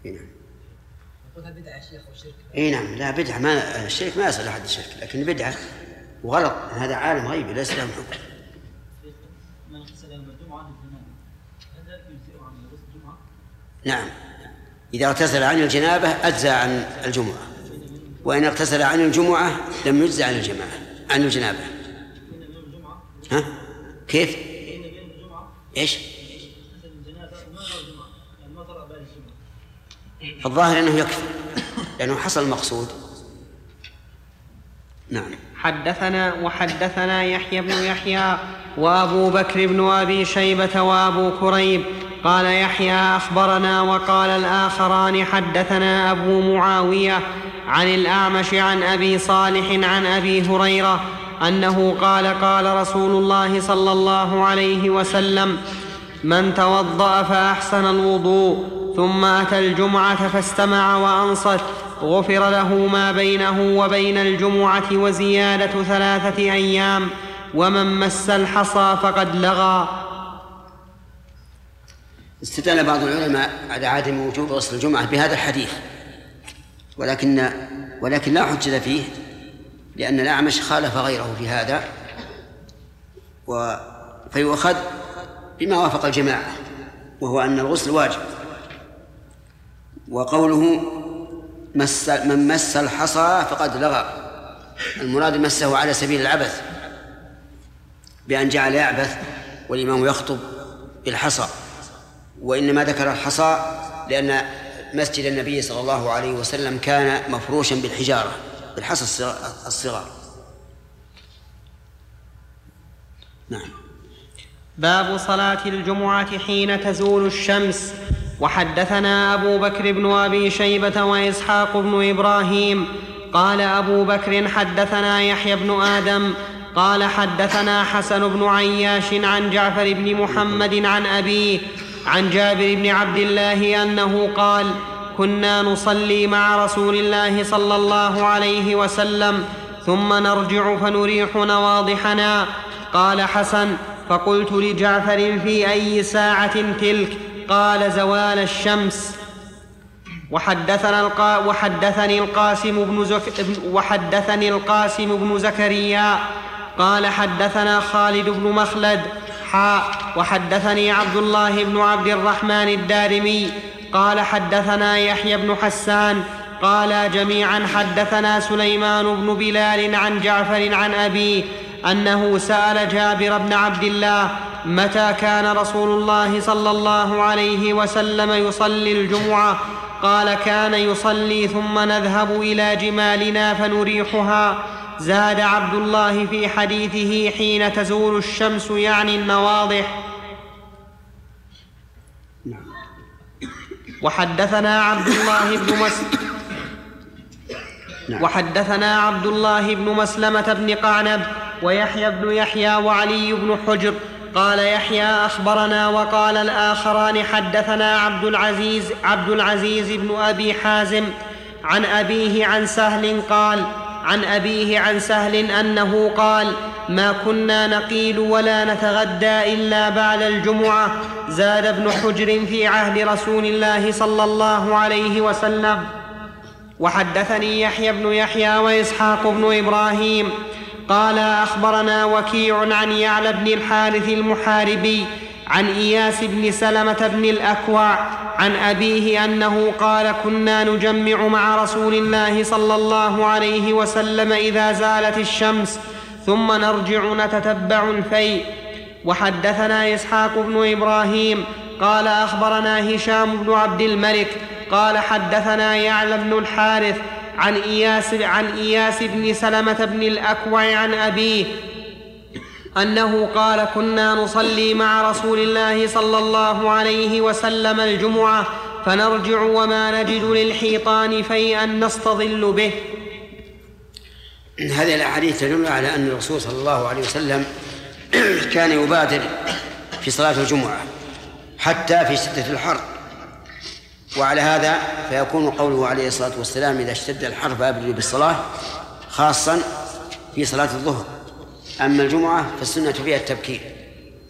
نعم. بدعة يا شيخ وشرك. اي نعم، لا بدعة، ما الشرك ما يصل لحد الشرك، لكن بدعة وغلط، هذا عالم غيبي ليس له حكم. من اغتسل يوم الجمعة للجنابة هذا يجزئ عن غسل الجمعة؟ نعم، إذا اغتسل عن الجنابة أجزى عن الجمعة، وإن اغتسل عن الجمعة لم يجزى عن الجماعة عن الجنابة. ها؟ كيف؟ إيش؟ الظاهر أنه يكفي لأنه حصل المقصود. نعم. وحدثنا يحيى بن يحيى وأبو بكر بن أبي شيبة وأبو كريب قال يحيى أخبرنا، وقال الآخران حدثنا أبو معاوية عن الأعمش عن أبي صالح عن أبي هريرة أنه قال قال رسول الله صلى الله عليه وسلم: من توضأ فأحسن الوضوء ثم أتى الجمعة فاستمع وأنصت غفر له ما بينه وبين الجمعة وزيادة 3 أيام، ومن مس الحصى فقد لغى. استدل بعض العلماء على عدم وجوب غسل الجمعة بهذا الحديث، ولكن لا حجة فيه، لأن الأعمش خالف غيره في هذا، فيؤخذ بما وافق الجماعة، وهو أن الغسل واجب. وقوله من مس الحصى فقد لغى، المراد مسه على سبيل العبث، بأن جعل يعبث والإمام يخطب بالحصى، وإنما ذكر الحصى لأن مسجد النبي صلى الله عليه وسلم كان مفروشا بالحجارة بالحصى الصغار. نعم. باب صلاة الجمعة حين تزول الشمس. وحدثنا أبو بكر بن أبي شيبة وإسحاق بن إبراهيم قال أبو بكر حدثنا يحيى بن آدم قال حدثنا حسن بن عياش عن جعفر بن محمد عن أبيه عن جابر بن عبد الله أنه قال: كنا نصلي مع رسول الله صلى الله عليه وسلم ثم نرجع فنريح نواضحنا. قال حسن: فقلت لجعفر: في أي ساعة تلك؟ قال: زوال الشمس. وحدثني القاسم بن زكريا قال حدثنا خالد بن مخلد وحدثني عبد الله بن عبد الرحمن الدارمي قال حدثنا يحيى بن حسان قال جميعا حدثنا سليمان بن بلال عن جعفر عن أبيه أنه سأل جابر بن عبد الله: متى كان رسول الله صلى الله عليه وسلم يصلي الجمعة؟ قال: كان يصلي ثم نذهب إلى جمالنا فنريحها. زاد عبد الله في حديثه: حين تزول الشمس، يعني النواضح. وحدثنا عبد الله بن مسلمة بن قعنب ويحيى بن يحيى وعلي بن حجر. قال يحيى: أخبرنا. وقال الآخران: حدثنا عبد العزيز بن أبي حازم عن أبيه عن سهل قال: عن أبيه عن سهل أنه قال: ما كنا نقيل ولا نتغدى إلا بعد الجمعة. زاد ابن حجر: في عهد رسول الله صلى الله عليه وسلم. وحدثني يحيى بن يحيى وإسحاق بن إبراهيم قال: أخبرنا وكيع عن يعلى بن الحارث المحاربي عن إياس بن سلمة بن الأكوع عن أبيه أنه قال: كنا نجمع مع رسول الله صلى الله عليه وسلم إذا زالت الشمس ثم نرجع نتتبع الفيء. وحدثنا إسحاق بن إبراهيم قال: أخبرنا هشام بن عبد الملك قال: حدثنا يعلى بن الحارث عن إياس بن سلمة بن الأكوع عن أبيه أنه قال: كنا نصلي مع رسول الله صلى الله عليه وسلم الجمعة فنرجع وما نجد للحيطان فيئا نستظل به. هذه الأحاديث تدل على أن الرسول صلى الله عليه وسلم كان يبادر في صلاة الجمعة حتى في شدة الحر، وعلى هذا فيكون قوله عليه الصلاة والسلام: إذا اشتد الحر فأبردوا بالصلاة، خاصا في صلاة الظهر. أما الجمعة فالسنة فيها التبكير.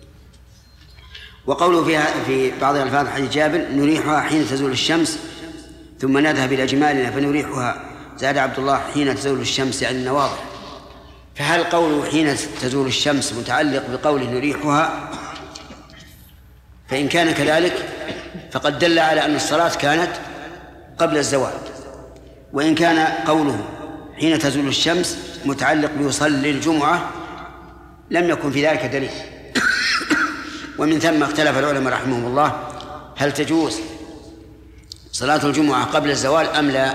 وقوله فيها في بعض الألفاظ حديث جابر: نريحها حين تزول الشمس، ثم نذهب إلى جمالنا فنريحها. زاد عبد الله حين تزول الشمس يعني النواضح. فهل قوله حين تزول الشمس متعلق بقوله نريحها؟ فإن كان كذلك فقد دل على أن الصلاة كانت قبل الزوال. وإن كان قوله حين تزول الشمس متعلق بيصلي الجمعة لم يكن في ذلك دليل. ومن ثم اختلف العلماء رحمهم الله هل تجوز صلاة الجمعة قبل الزوال أم لا،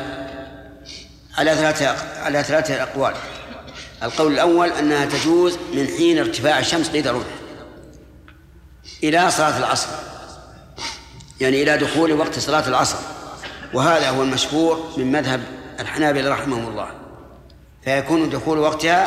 على ثلاثة أقوال. القول الأول أنها تجوز من حين ارتفاع الشمس قيد الرمح إلى صلاة العصر، يعني إلى دخول وقت صلاة العصر، وهذا هو المشهور من مذهب الحنابلة رحمهم الله. فيكون دخول وقتها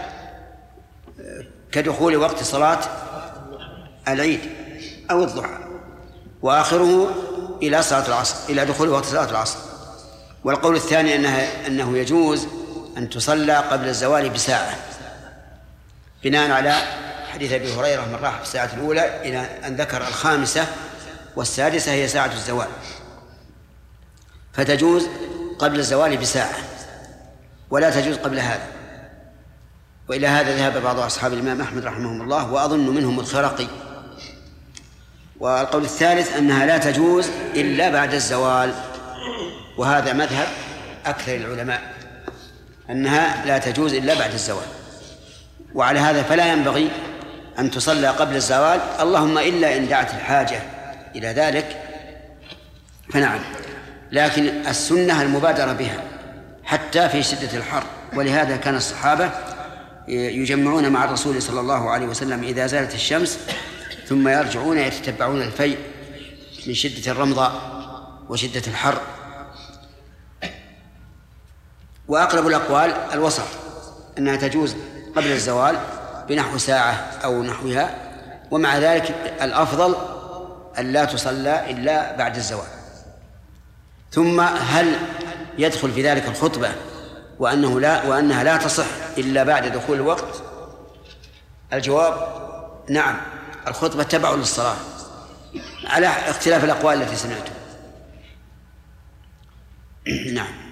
كدخول وقت صلاة العيد أو الضحى، وآخره إلى صلاة العصر، إلى دخول وقت صلاة العصر. والقول الثاني أنه يجوز أن تصلى قبل الزوال بساعة، بناء على حديث أبي هريرة من راح في الساعة الأولى إلى أن ذكر الخامسة والسادسة هي ساعة الزوال، فتجوز قبل الزوال بساعة ولا تجوز قبل هذا. وإلى هذا ذهب بعض أصحاب الإمام أحمد رحمهم الله، وأظن منهم الخرقي. والقول الثالث أنها لا تجوز إلا بعد الزوال، وهذا مذهب أكثر العلماء أنها لا تجوز إلا بعد الزوال. وعلى هذا فلا ينبغي أن تصلى قبل الزوال، اللهم إلا إن دعت الحاجة إلى ذلك فنعم، لكن السنة المبادرة بها حتى في شدة الحر. ولهذا كان الصحابة يجمعون مع الرسول صلى الله عليه وسلم إذا زالت الشمس ثم يرجعون يتتبعون الفيء من شدة الرمضاء وشدة الحر. وأقرب الأقوال الوسط أنها تجوز قبل الزوال بنحو ساعة أو نحوها، ومع ذلك الأفضل أن لا تصلى إلا بعد الزوال. ثم هل يدخل في ذلك الخطبة وأنها لا تصح إلا بعد دخول الوقت؟ الجواب نعم، الخطبة تبع للصلاة على اختلاف الأقوال التي سمعتم. نعم.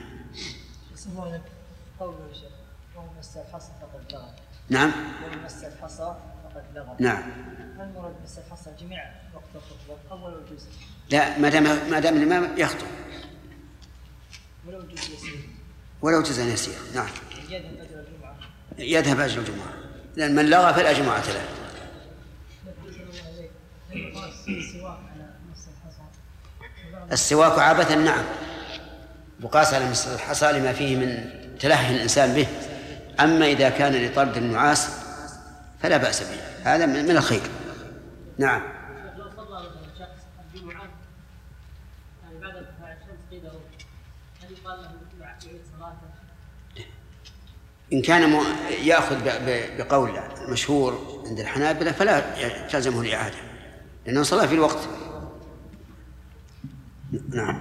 مس الحصى فقد لغى. نعم. مس الحصى فقد لغى. نعم. هل مراد مس الحصى جميع وقت الخطبة أول الجزء؟ لا، ما دام الإمام يخطب ولو جزء يسير. ولو جزء يسير. نعم. يذهب أجر الجمعة. يذهب أجر الجمعة، لأن من لغى فلا جمعة له. السواك عبثا نعم، وقاس على مس الحصى لما فيه من تلهي الإنسان به. أما إذا كان لطرد النعاس فلا بأس به، هذا من الخير. نعم. لو صلى شخص الجمعة يعني بعد ارتفاع الشمس قيد الرمح، هل يقال له يعيد صلاته؟ إن كان يأخذ بقول المشهور عند الحنابلة فلا تلزمه الإعادة لأنه صلى في الوقت. نعم.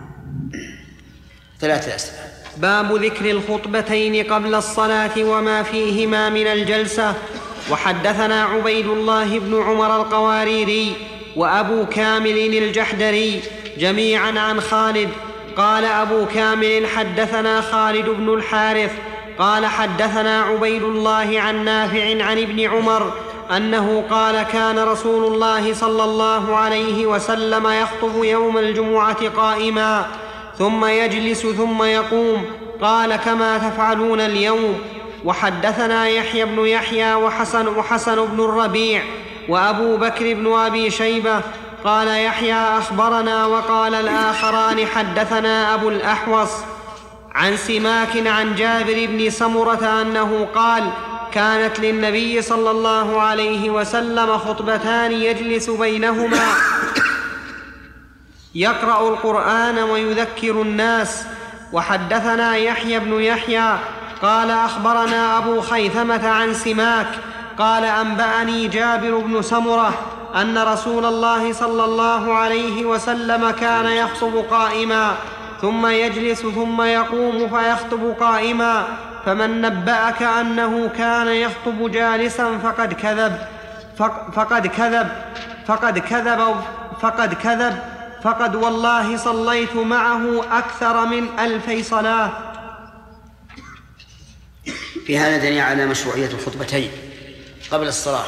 3 أسئلة. باب ذكر الخطبتين قبل الصلاة وما فيهما من الجلسة. وحدثنا عبيد الله بن عمر القواريري وأبو كامل الجحدري جميعا عن خالد قال أبو كامل حدثنا خالد بن الحارث قال حدثنا عبيد الله عن نافع عن ابن عمر أنه قال كان رسول الله صلى الله عليه وسلم يخطب يوم الجمعة قائما ثم يجلس ثم يقوم، قال كما تفعلون اليوم. وحدثنا يحيى بن يحيى وحسن بن الربيع وأبو بكر بن أبي شيبة قال يحيى أخبرنا وقال الآخران حدثنا أبو الأحوص عن سماك عن جابر بن سمرة أنه قال كانت للنبي صلى الله عليه وسلم خطبتان يجلس بينهما يقرأ القرآن ويذكر الناس. وحدثنا يحيى بن يحيى قال أخبرنا أبو خيثمة عن سماك قال أنبأني جابر بن سمرة أن رسول الله صلى الله عليه وسلم كان يخطب قائما ثم يجلس ثم يقوم فيخطب قائما، فمن نبأك أنه كان يخطب جالسا فقد كذب فقد والله صليت معه أكثر من 2000 صلاة. في هذا دليل على مشروعية الخطبتين قبل الصلاة،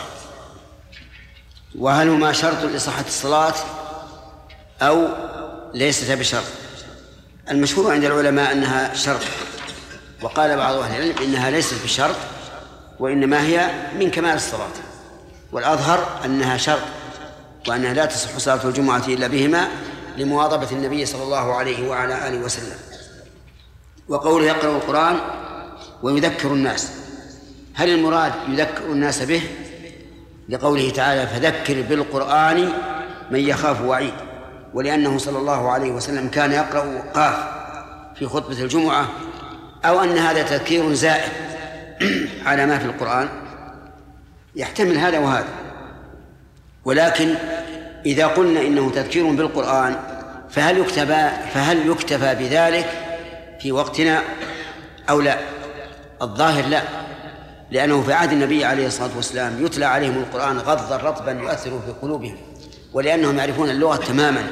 وهل هما شرط لصحة الصلاة أو ليست بشرط؟ المشهور عند العلماء أنها شرط، وقال بعض أهل العلم إنها ليست بشرط وإنما هي من كمال الصلاة، والأظهر أنها شرط وأنها لا تصح صلاة الجمعة إلا بهما لمواظبة النبي صلى الله عليه وعلى آله وسلم. وقوله يقرأ القرآن ويذكر الناس، هل المراد يذكر الناس به لقوله تعالى فذكر بالقرآن من يخاف وعيد، ولأنه صلى الله عليه وسلم كان يقرأ قاف في خطبة الجمعة، أو أن هذا تذكير زائد على ما في القرآن؟ يحتمل هذا وهذا، ولكن إذا قلنا إنه تذكير بالقرآن فهل يكتفى بذلك في وقتنا أو لا؟ الظاهر لا، لأنه في عهد النبي عليه الصلاة والسلام يتلى عليهم القرآن غضا رطبا يؤثر في قلوبهم، ولأنهم يعرفون اللغة تماما.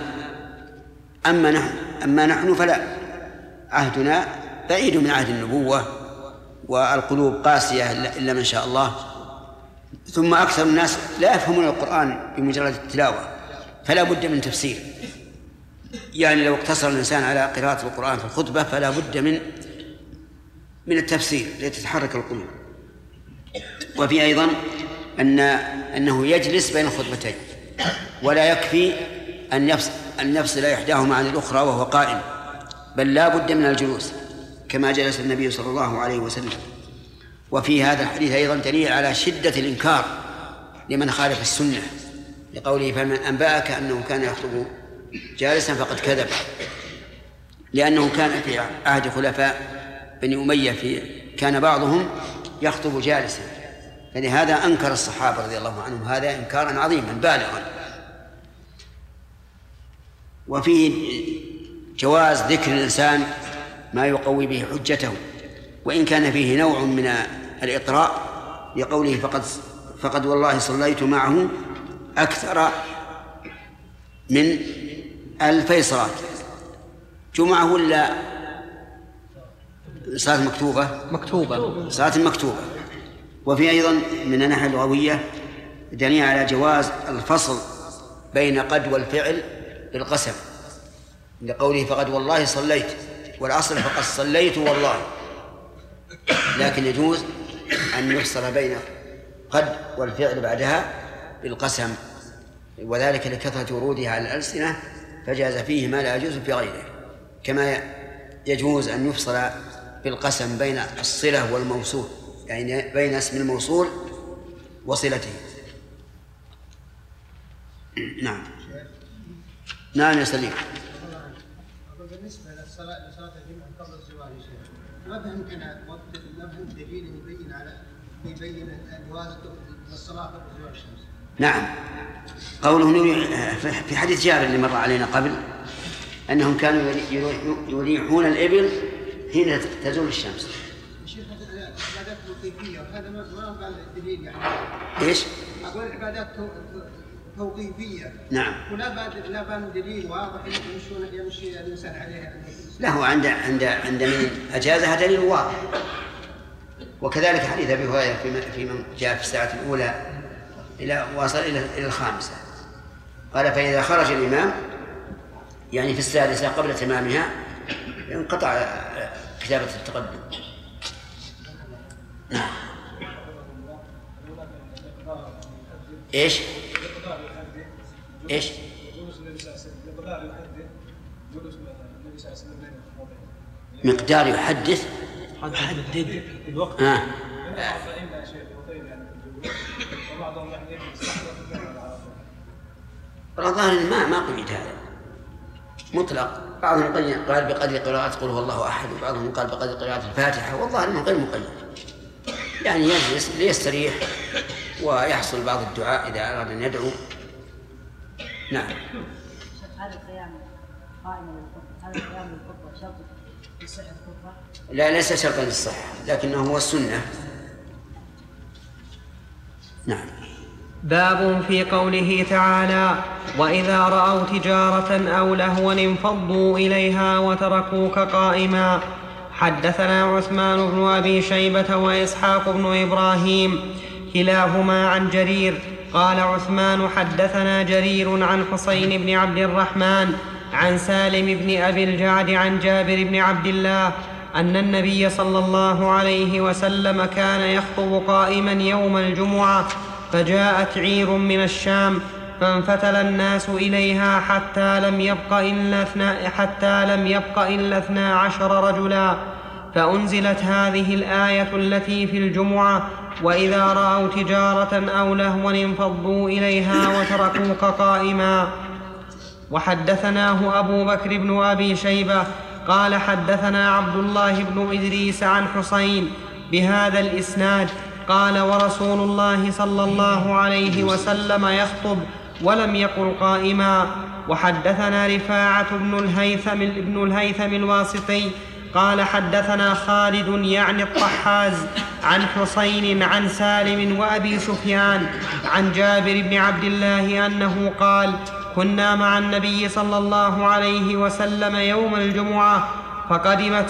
أما نحن فلا، عهدنا بعيد من عهد النبوة والقلوب قاسية إلا من شاء الله، ثم أكثر الناس لا يفهمون القرآن بمجرد التلاوة، فلا بد من تفسير. يعني لو اقتصر الإنسان على قراءة القرآن في الخطبة فلا بد من التفسير لتتحرك القلوب. وفي أيضا أنه يجلس بين الخطبتين، ولا يكفي أن يفصل إحداهما عن الأخرى وهو قائم، بل لا بد من الجلوس كما جلس النبي صلى الله عليه وسلم. وفي هذا الحديث أيضا دليل على شدة الإنكار لمن خالف السنة، لقوله فمن أنبأك أنه كان يخطب جالسا فقد كذب، لأنه كان في عهد خلفاء بني أمية كان بعضهم يخطب جالسا، فلهذا أنكر الصحابة رضي الله عنهم هذا إنكارا عظيما بالغا. وفيه جواز ذكر الإنسان ما يقوي به حجته، وإن كان فيه نوع من الإطراء، لقوله فقد والله صليت معه أكثر من 2000 صلاة. جمعة ولا صلاة مكتوبة؟ صلاة مكتوبة. وفي أيضا من الناحية اللغوية دليل على جواز الفصل بين قد والفعل بالقسم، لقوله فقد والله صليت، والأصل فقد صليت والله، لكن يجوز أن يفصل بين قد والفعل بعدها بالقسم، وذلك لكثرة ورودها على الألسنة فجاز فيه ما لا يجوز في غيره، كما يجوز أن يفصل بالقسم بين الصلة والموصول، يعني بين اسم الموصول وصلته. نعم يا سليم. بالنسبة لصلاة الجمعة قبل الزواج ما فهم دليل يبين جواز الصلاة قبل زوال الشمس. نعم، قوله في حديث جابر اللي مر علينا قبل أنهم كانوا يريحون الإبل حين تزول الشمس. عبادات توقيفية، وهذا ما قال الدليل يعني. إيش؟ أقول عبادات توقيفية. نعم. ولا بان دليل واضح يمشي الإنسان عليها. له عند من أجازها دليل واضح. وكذلك حديث أبي هريرة في من جاء في الساعة الأولى وصل إلى الخامسة، قال فإذا خرج الإمام يعني في السادسة قبل تمامها انقطع كتابة التقدم. نعم. إيش؟ مقدار يحدث الوقت. الظاهر ما قيد هذا مطلق، بعضهم قال بقدر قراءة قل هو الله أحد، وبعضهم قال بقدر قراءة الفاتحة، والظاهر انه غير مقيد، يعني يجلس ليستريح ويحصل بعض الدعاء إذا أراد أن يدعو. نعم. هذا القيام قائم للخطبة، هذا القيام للخطبة شرط لصحة الخطبة؟ لا، ليس شرطا للصحة، لكنه هو السنة. نعم. باب في قوله تعالى: وإذا رأوا تجارة أو لهوا انفضوا إليها وتركوك قائما. حدثنا عثمان بن أبي شيبة وإسحاق بن إبراهيم كلاهما عن جرير. قال عثمان: حدثنا جرير عن حسين بن عبد الرحمن عن سالم بن أبي الجعد عن جابر بن عبد الله أن النبي صلى الله عليه وسلم كان يخطب قائما يوم الجمعة، فجاءت عير من الشام فانفتل الناس إليها حتى لم يبق إلا 12 رجلا، فأنزلت هذه الآية التي في الجمعة: وإذا رأوا تجارة أو لهوا انفضوا إليها وتركوك قائما. وحدثناه أبو بكر بن أبي شيبة قال: حدثنا عبد الله بن إدريس عن حسين بهذا الإسناد قال: ورسول الله صلى الله عليه وسلم يخطب ولم يقل قائما. وحدثنا رفاعة بن الهيثم الواسطي قال: حدثنا خالد يعني الطحاز عن حسين عن سالم وأبي سفيان عن جابر بن عبد الله أنه قال: كنا مع النبي صلى الله عليه وسلم يوم الجمعة فقدمت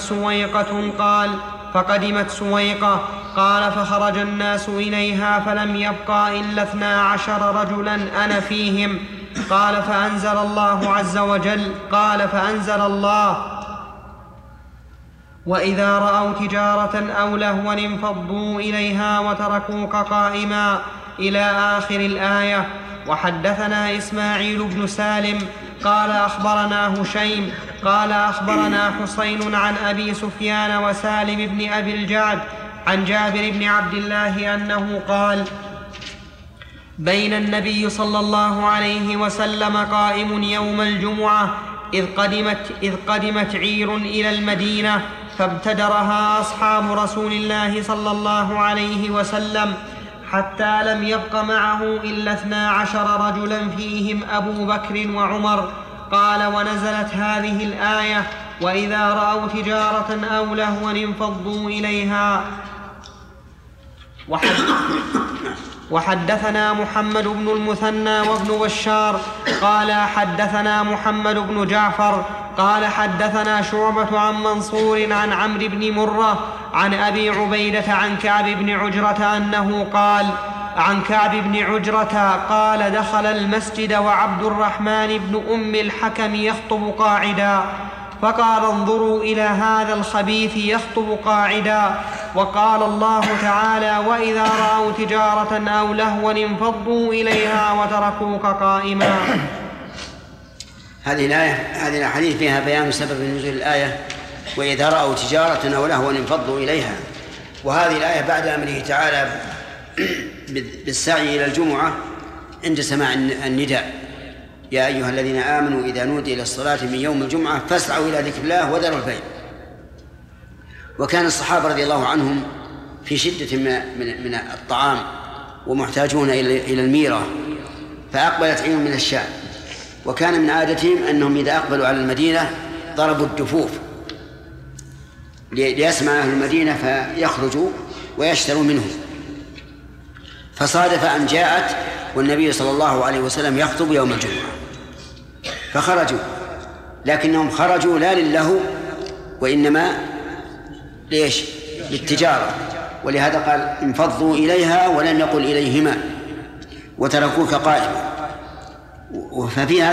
سويقة قال: فخرج الناس إليها فلم يبقى إلا 12 رجلا أنا فيهم. قال: فأنزل الله عز وجل فأنزل الله: وإذا رأوا تجارة أو لهوا انفضوا إليها وتركوك قائما إلى آخر الآية. وحدثنا إسماعيل بن سالم قال: أخبرنا هشيم قال: أخبرنا حسين عن أبي سفيان وسالم بن أبي الجعد عن جابر بن عبد الله أنه قال: بين النبي صلى الله عليه وسلم قائم يوم الجمعة إذ قدمت عير إلى المدينة فابتدرها أصحاب رسول الله صلى الله عليه وسلم حتى لم يبق معه إلا 12 رجلا فيهم أبو بكر وعمر. قال: ونزلت هذه الآية: وإذا رأوا تجارة أو لهوا انفضوا إليها. وحدثنا محمد بن المثنى وابن بشار قال: حدثنا محمد بن جعفر قال: حدثنا شعبة عن منصور عن عمرو بن مرة عن أبي عبيدة عن كعب بن عجرة أنه قال: قال: دخل المسجد وعبد الرحمن بن أم الحكم يخطب قاعدا، فقال: انظروا إلى هذا الخبيث يخطب قاعدا. وقال الله تعالى: وإذا رأوا تجارة أو لهوا انفضوا إليها وتركوك قائما. هذه الأحاديث فيها بيان سبب نزول الآية: وإذا رأوا تجارة أو لهوا انفضوا إليها. وهذه الآية بعد أمره تعالى بالسعي إلى الجمعة عند سماع النداء: يا أيها الذين آمنوا إذا نودي إلى الصلاة من يوم الجمعة فاسعوا إلى ذكر الله وذروا البيع. وكان الصحابة رضي الله عنهم في شدة من الطعام ومحتاجون إلى الميرة، فأقبلت عير من الشام، وكان من عادتهم أنهم إذا أقبلوا على المدينة ضربوا الدفوف ليسمع أهل المدينة فيخرجوا ويشتروا منهم. فصادف أن جاءت والنبي صلى الله عليه وسلم يخطب يوم الجمعة فخرجوا، لكنهم خرجوا لا للهو وإنما ليش؟ للتجارة. ولهذا قال: انفضوا إليها ولم يقل إليهما وتركوك قائما. ففي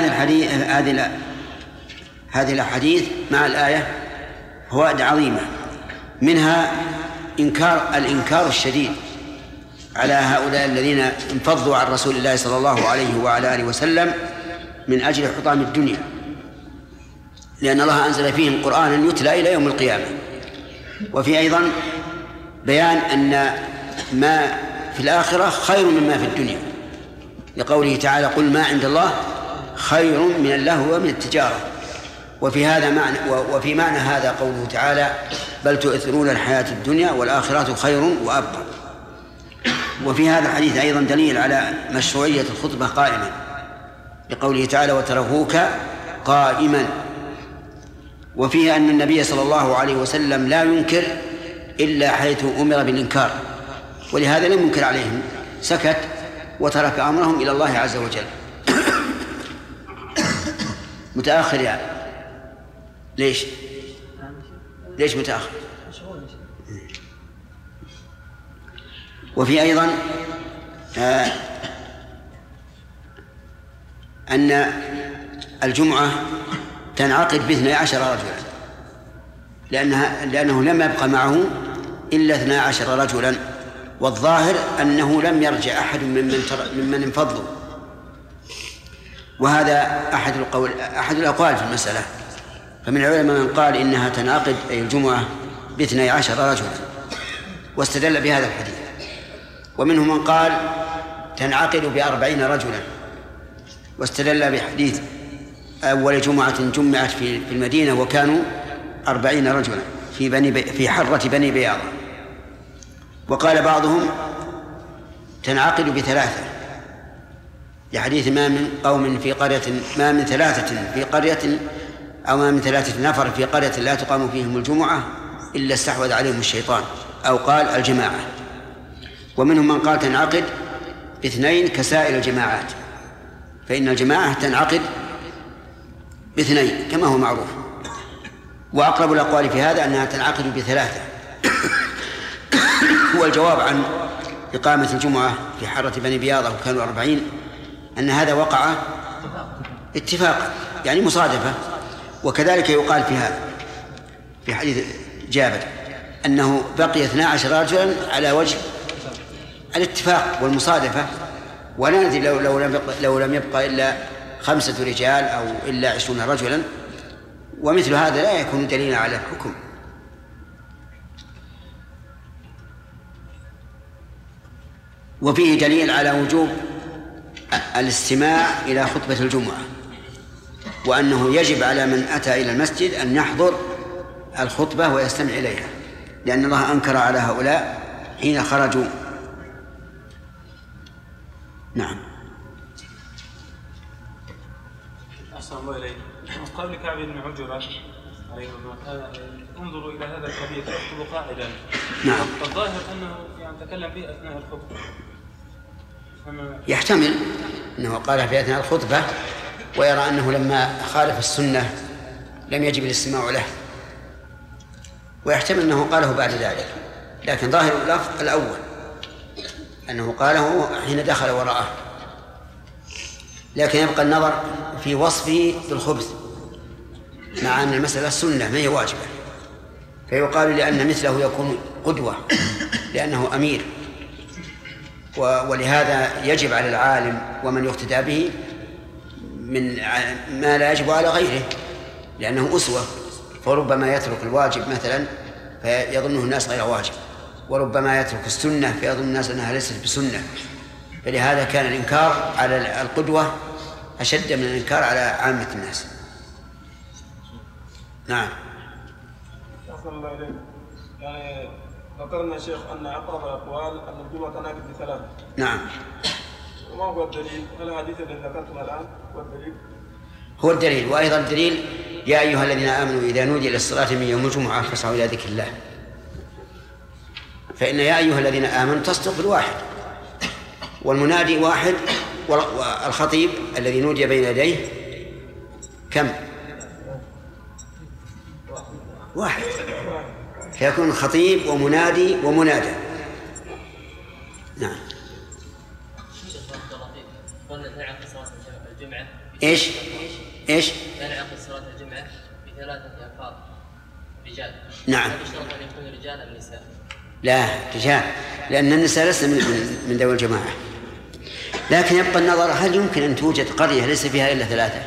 هذه الأحاديث مع الآية فوائد عظيمة، منها الإنكار الشديد على هؤلاء الذين انفضوا عن رسول الله صلى الله عليه وعلى آله وسلم من أجل حطام الدنيا، لأن الله أنزل فيهم قرآنا يتلى إلى يوم القيامة. وفي أيضا بيان أن ما في الآخرة خير مما في الدنيا، لقوله تعالى: قل ما عند الله خير من اللهو ومن التجارة. وفي معنى هذا قوله تعالى: بل تؤثرون الحياة الدنيا والآخرة خير وأبقى. وفي هذا الحديث أيضا دليل على مشروعية الخطبة قائما، لقوله تعالى: وتركوك قائما. وفيه أن النبي صلى الله عليه وسلم لا ينكر إلا حيث أمر بالإنكار، ولهذا لم ينكر عليهم، سكت وترك أمرهم إلى الله عز وجل. متأخر يعني. ليش متأخر؟ وفي أيضا أن الجمعة تنعقد ب12 رجلا، لأنه لم يبقى معه إلا 12 رجلا، والظاهر أنه لم يرجع أحد ممن انفضوا، وهذا أحد الأقوال في المسألة. فمن العلماء من قال إنها تنعقد أي الجمعة ب12 رجلا واستدل بهذا الحديث، ومنهم من قال تنعقد ب40 رجلا واستدل بحديث أول جمعة جمعت في المدينة وكانوا 40 رجلا في حرة بني بياضة. وقال بعضهم تنعقد ب3، لحديث ما من قوم في قرية، ما من 3 في قرية أو ما من 3 نفر في قرية لا تقام فيهم الجمعة إلا استحوذ عليهم الشيطان، أو قال الجماعة. ومنهم من قال تنعقد ب2 كسائر الجماعات، فإن الجماعة تنعقد ب2 كما هو معروف. وأقرب الأقوال في هذا أنها تنعقد ب3. هو الجواب عن إقامة الجمعة في حرة بني بياضة وكانوا 40، أن هذا وقع اتفاق يعني مصادفة. وكذلك يقال في هذا في حديث جابر أنه بقي 12 رجلا على وجه الاتفاق والمصادفة، ولا ندري لو لم يبقى إلا 5 رجال أو إلا 20 رجلا، ومثل هذا لا يكون دليلا على الحكم. وفيه دليل على وجوب الاستماع إلى خطبة الجمعة، وأنه يجب على من أتى إلى المسجد أن يحضر الخطبة ويستمع إليها، لأن الله أنكر على هؤلاء حين خرجوا. نعم. أحسن الله إليك. قال كعب بن عجرة انظروا إلى هذا الحديث يكتب قاعدا. نعم. الظاهر أنه يعني تكلم به أثناء الخطبة. يحتمل أنه قال في أثناء الخطبة ويرى أنه لما خالف السنة لم يجب الاستماع له، ويحتمل أنه قاله بعد ذلك، لكن ظاهر اللفظ الأول أنه قاله حين دخل وراءه. لكن يبقى النظر في وصفه بالخبث، مع أن المسألة سنة ما هي واجبة، فيقال لأن مثله يكون قدوة لأنه أمير، ولهذا يجب على العالم ومن يقتدى به من ما لا يجب على غيره، لأنه أسوة. فربما يترك الواجب مثلا فيظنه الناس غير واجب، وربما يترك السنة فيظن الناس أنها ليست بسنة. فلهذا كان الإنكار على القدوة أشد من الإنكار على عامة الناس. نعم. أحسن الله إليك. يعني ذكرنا شيخ أن أقرب الأقوال أن الجمعة تنعقد ب3. نعم. وما هو الدليل؟ هل الحديث الذي ذكرتنا الآن هو الدليل؟ هو الدليل. وأيضا الدليل يا أيها الذين آمنوا إذا نودي للصلاة من يوم الجمعة فاسعوا إلى ذكر الله، فإن يا أيها الذين آمنوا تصدق بالواحد، والمنادي واحد، والخطيب الذي نودي بين يديه كم؟ واحد، فيكون خطيب ومنادي ومنادى. نعم. قلنا تنعقد صلاة الجمعة إيش؟ تنعقد صلاة الجمعة ب3 أفراد رجال. نعم. هل يشترط أن يكون رجال أم نساء؟ لا، رجال، لأن النساء لسنا من ذوي الجماعة. لكن يبقى النظر هل يمكن أن توجد قرية ليس فيها إلا 3؟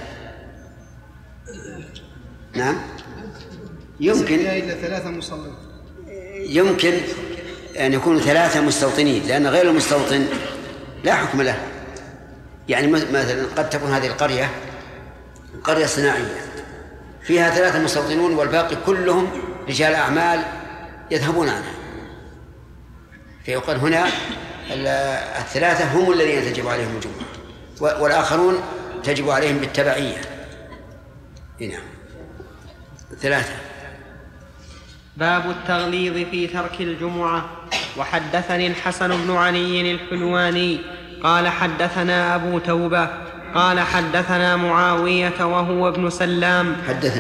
نعم يمكن. إلا 3 مصلين. يمكن أن يكونوا 3 مستوطنين، لأن غير المستوطن لا حكم له. يعني مثلا قد تكون هذه القرية قرية صناعية فيها 3 مستوطنون والباقي كلهم رجال أعمال يذهبون عنها، فيقال هنا 3 هم الذين تجب عليهم الجمعة، والآخرون تجب عليهم بالتبعية. نعم. 3. باب التغليظ في ترك الجمعة. وحدثني الحسن بن علي الحلواني قال حدثنا أبو توبة قال حدثنا معاوية وهو ابن سلام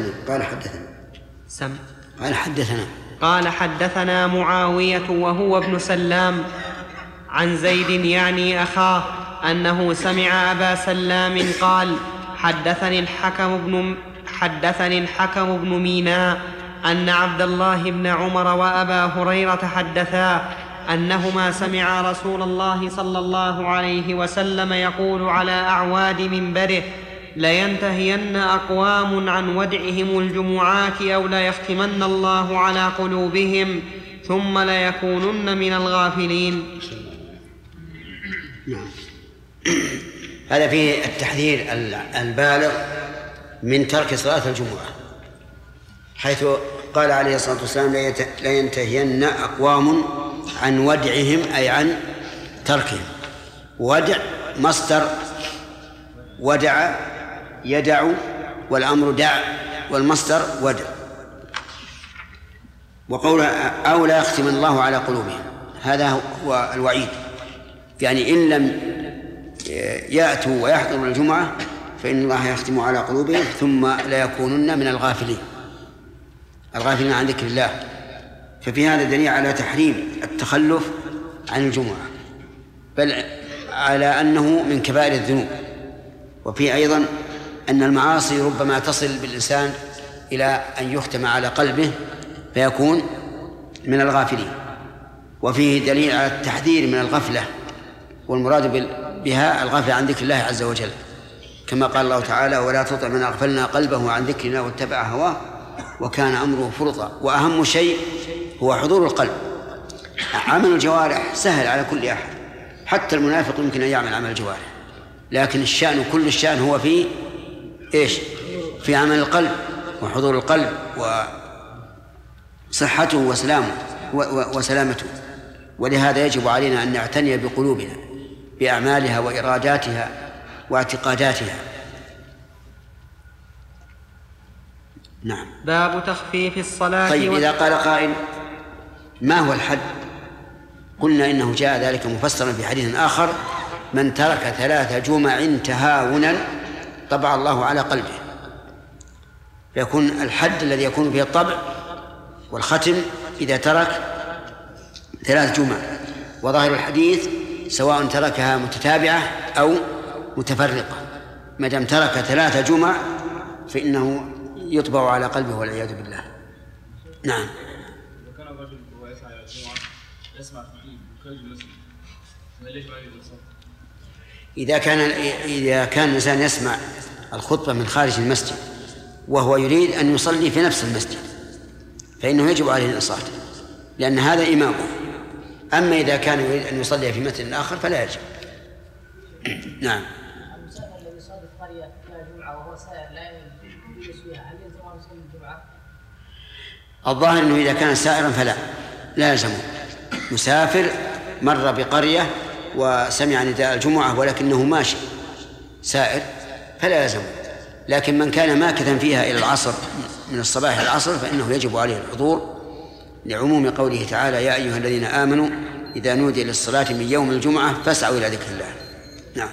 قال حدثنا معاوية وهو ابن سلام عن زيد يعني أخاه أنه سمع أبا سلام قال حدثني الحكم بن ميناء أن عبد الله بن عمر وأبا هريرة حدثا أنهما سمعا رسول الله صلى الله عليه وسلم يقول على أعواد منبره: لينتهين أقوام عن ودعهم الجمعات أو ليختمن الله على قلوبهم ثم ليكونن من الغافلين. هذا فيه التحذير البالغ من ترك صلاة الجمعة، حيث قال عليه الصلاة والسلام: لينتهين أقوام عن ودعهم، أي عن تركهم. ودع مصدر ودع يدع، والأمر دع، والمصدر ودع. وقول أو لا يختم الله على قلوبهم، هذا هو الوعيد، يعني إن لم يأتوا ويحضروا الجمعة فإن الله يختم على قلوبهم ثم لا يكونن من الغافلين عن ذكر الله. ففي هذا دليل على تحريم التخلف عن الجمعة، بل على أنه من كبائر الذنوب. وفي أيضا أن المعاصي ربما تصل بالإنسان إلى أن يختم على قلبه فيكون من الغافلين. وفيه دليل على التحذير من الغفلة، والمراد بها الغفلة عن ذكر الله عز وجل، كما قال الله تعالى: ولا تطع من أغفلنا قلبه عن ذكرنا واتبع هواه وكان أمره فرطا. وأهم شيء هو حضور القلب. عمل الجوارح سهل على كل أحد، حتى المنافق يمكن أن يعمل عمل الجوارح، لكن الشأن كل الشأن هو في إيش؟ في عمل القلب وحضور القلب وصحته وسلامته. ولهذا يجب علينا أن نعتني بقلوبنا بأعمالها وإراداتها واعتقاداتها. نعم. باب تخفيف الصلاة. طيب، إذا قال قائل: ما هو الحد؟ قلنا إنه جاء ذلك مفسرا في حديث آخر: من ترك 3 جمع تهاونا طبع الله على قلبه. فيكون الحد الذي يكون به الطبع والختم إذا ترك 3 جمع. وظاهر الحديث سواء تركها متتابعة أو متفرقة، ما دام ترك 3 جمع فإنه يطبع على قلبه والعياذ بالله. نعم. إذا كان الرجل وهو يسعى إلى الجمعة يسمع في خارج المسجد، ليش ما يجوز الصوت؟ إذا كان الإنسان يسمع الخطبة من خارج المسجد وهو يريد أن يصلي في نفس المسجد فإنه يجب عليه الإنصات، لأن هذا إمامه. أما إذا كان يريد أن يصلي في مسجد آخر فلا يجب. نعم. المسافر الذي يصلي في قرية فيها جمعة وهو سائر لا يجلس فيها، هل يلزم أن يصلي الجمعة؟ الظاهر أنه إذا كان سائرا فلا يلزمه. مسافر مر بقرية وسمع نداء الجمعة ولكنه ماشي سائر فلا يلزمه. لكن من كان ماكثا فيها إلى العصر، من الصباح إلى العصر، فإنه يجب عليه الحضور، لعموم قوله تعالى: يا أيها الذين آمنوا إذا نودي للصلاة من يوم الجمعة فاسعوا إلى ذكر الله. نعم.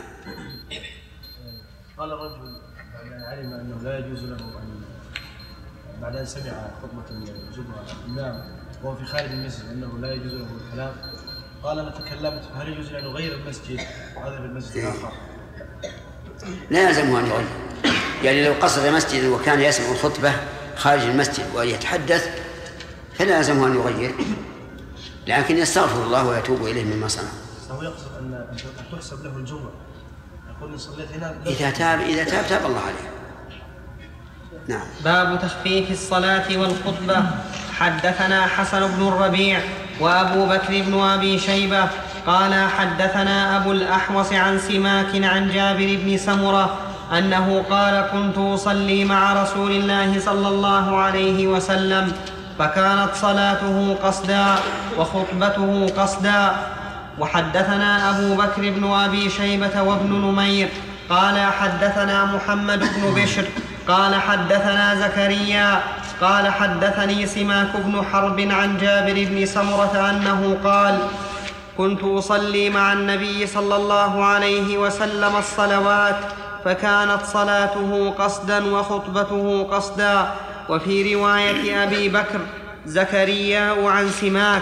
قال الرجل بعد أن علم أنه لا يجوز له أن بعد أن سمع خطبة الجمعة الإمام وهو في خارج المسجد أنه لا يجوز له الكلام، قال: أنا تكلمت، هل يجوز أن يغير المسجد وهذا في المسجد الآخر؟ لا يلزمه أن يغير. يعني لو قصد مسجدا وكان يسمع الخطبة خارج المسجد ويتحدث فلا يلزمه أن يغير، لكن يستغفر الله ويتوب إليه مما صنع. هو يقصد أن تحسب له الجمعة، يقول: صليت هنا. إذا تاب الله عليه. نعم. باب تخفيف الصلاة والخطبة. حدثنا حسن بن الربيع وأبو بكر بن أبي شيبة قال حدثنا أبو الأحوص عن سماك عن جابر بن سمرة أنه قال: كنت أصلي مع رسول الله صلى الله عليه وسلم فكانت صلاته قصدا وخطبته قصدا. وحدثنا أبو بكر بن أبي شيبة وابن نمير قال حدثنا محمد بن بشر قال حدثنا زكريا قال حدثني سماك بن حرب عن جابر بن سمرة أنه قال: كنت أصلي مع النبي صلى الله عليه وسلم الصلوات فكانت صلاته قصدا وخطبته قصدا. وفي رواية أبي بكر زكرياء عن سماك.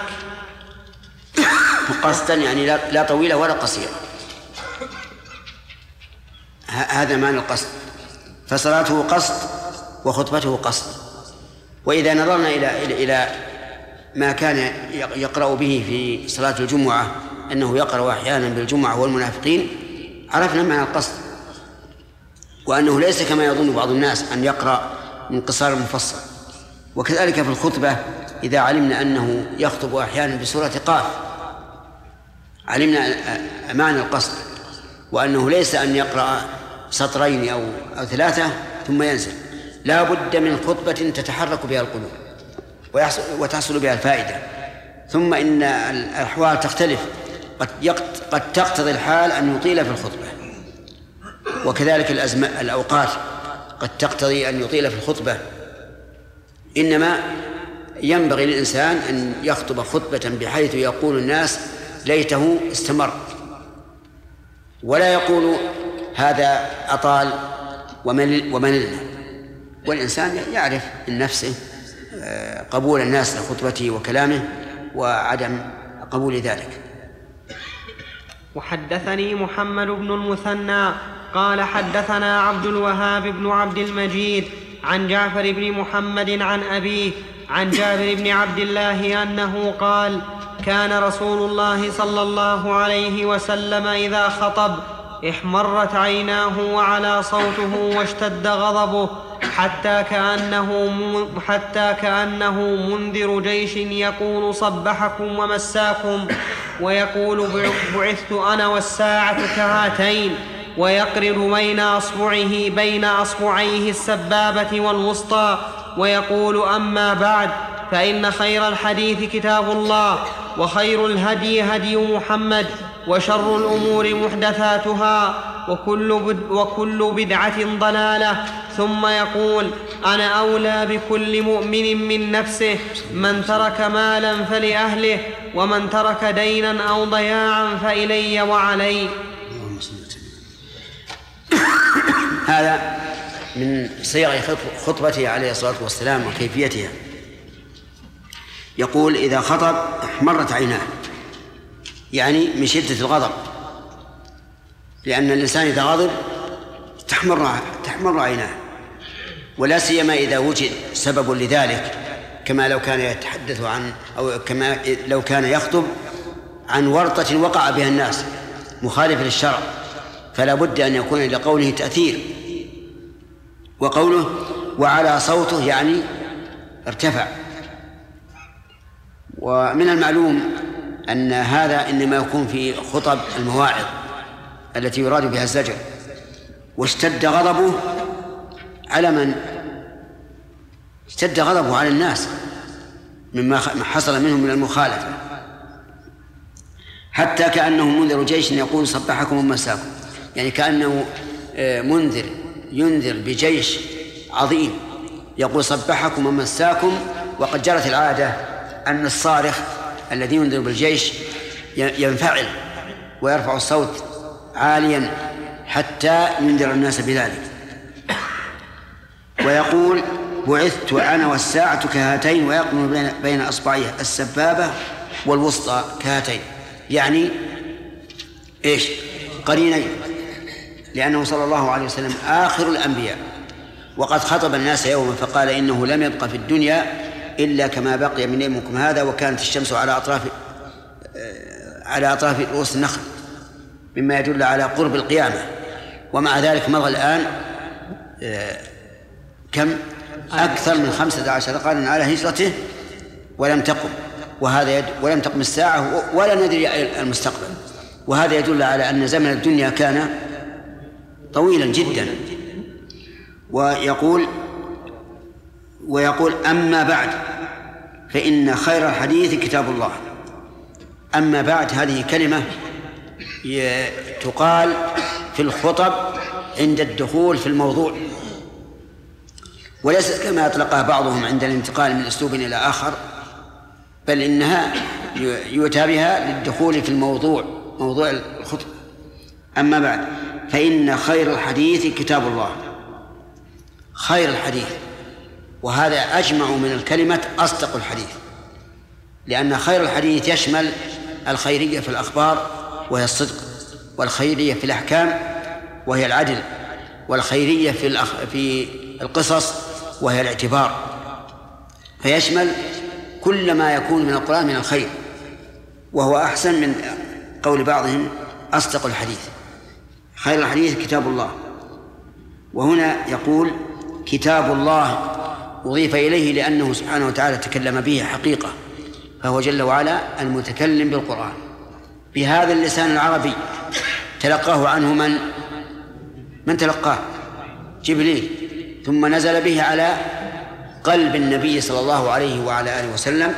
قصدا يعني لا طويلة ولا قصيرة، هذا معنى القصد. فصلاته قصد وخطبته قصد. وإذا نظرنا إلى ما كان يقرأ به في صلاة الجمعة أنه يقرأ أحيانا بالجمعة والمنافقين، عرفنا معنى القصد، وأنه ليس كما يظن بعض الناس أن يقرأ من قصار المفصل. وكذلك في الخطبة إذا علمنا أنه يخطب أحيانا بسورة قاف علمنا معنى القصد، وأنه ليس أن يقرأ سطرين أو 3 ثم ينزل، لا بد من خطبة تتحرك بها القلوب وتحصل بها الفائدة. ثم إن الأحوال تختلف، قد تقتضي الحال أن يطيل في الخطبة، وكذلك الأوقات قد تقتضي أن يطيل في الخطبة. إنما ينبغي للإنسان أن يخطب خطبة بحيث يقول الناس ليته استمر، ولا يقول هذا أطال ومللنا. والإنسان يعرف من نفسه قبول الناس لخطبته وكلامه وعدم قبول ذلك. وحدثني محمد بن المثنى قال حدثنا عبد الوهاب بن عبد المجيد عن جعفر بن محمد عن أبيه عن جابر بن عبد الله أنه قال: كان رسول الله صلى الله عليه وسلم إذا خطب احمرت عيناه وعلى صوته واشتد غضبه حتى كأنه منذر جيش يقول صبحكم ومساكم، ويقول بعثت أنا والساعة كهاتين، ويقرر بين أصبعيه السبابة والوسطى، ويقول: أما بعد، فإن خير الحديث كتاب الله، وخير الهدي هدي محمد، وشر الأمور محدثاتها، وكل بدعة ضلالة. ثم يقول: أنا أولى بكل مؤمن من نفسه، من ترك مالا فلأهله، ومن ترك دينا أو ضياعا فإلي وعلي. هذا من صيغ خطبته عليه الصلاة والسلام وكيفيتها. يقول: إذا خطب احمرت عيناه، يعني من شدة الغضب، لأن الإنسان إذا غضب تحمر عيناه، ولا سيما إذا وجد سبب لذلك، كما لو كان يتحدث عن أو كما لو كان يخطب عن ورطة وقع بها الناس مخالف للشرع، فلا بد أن يكون لقوله تأثير. وقوله وعلى صوته يعني ارتفع. ومن المعلوم أن هذا إنما يكون في خطب المواعظ التي يراد بها الزجر. واشتد غضبه على من؟ اشتد غضبه على الناس مما حصل منهم من المخالفة، حتى كأنه منذر جيش يقول صبحكم ومساكم، يعني كأنه ينذر بجيش عظيم يقول صبحكم ومساكم. وقد جرت العادة أن الصارخ الذي ينذر بالجيش ينفعل ويرفع الصوت عاليا حتى ينذر الناس بذلك. ويقول بعثت أنا والساعة كهاتين، ويقوم بين أصبعيه السبابة والوسطى كهاتين، يعني إيش؟ قرينين، لأنه صلى الله عليه وسلم آخر الأنبياء، وقد خطب الناس يوما فقال إنه لم يبق في الدنيا إلا كما بقي من يومكم هذا، وكانت الشمس على أطراف رؤوس النخل، مما يدل على قرب القيامة. ومع ذلك مضى الآن كم؟ أكثر من 15 قرنا على هجرته ولم تقم، ولم تقم الساعة ولا ندري المستقبل. وهذا يدل على أن زمن الدنيا كان طويلا جدا. ويقول أما بعد فإن خير الحديث كتاب الله. أما بعد هذه كلمة تقال في الخطب عند الدخول في الموضوع، وليست كما أطلقها بعضهم عند الانتقال من أسلوب إلى آخر، بل إنها يؤتى بها للدخول في موضوع الخطبة. أما بعد، فإن خير الحديث كتاب الله، خير الحديث، وهذا أجمع من الكلمة أصدق الحديث، لأن خير الحديث يشمل الخيرية في الأخبار وهي الصدق، والخيرية في الأحكام وهي العدل، والخيرية في القصص وهي الاعتبار، فيشمل كل ما يكون من القرآن من الخير، وهو أحسن من قول بعضهم أصدق الحديث. خير الحديث كتاب الله. وهنا يقول كتاب الله أضيف إليه لأنه سبحانه وتعالى تكلم به حقيقة، فهو جل وعلا المتكلم بالقرآن بهذا اللسان العربي، تلقاه عنه من تلقاه؟ جبريل، ثم نزل به على قلب النبي صلى الله عليه وعلى آله وسلم.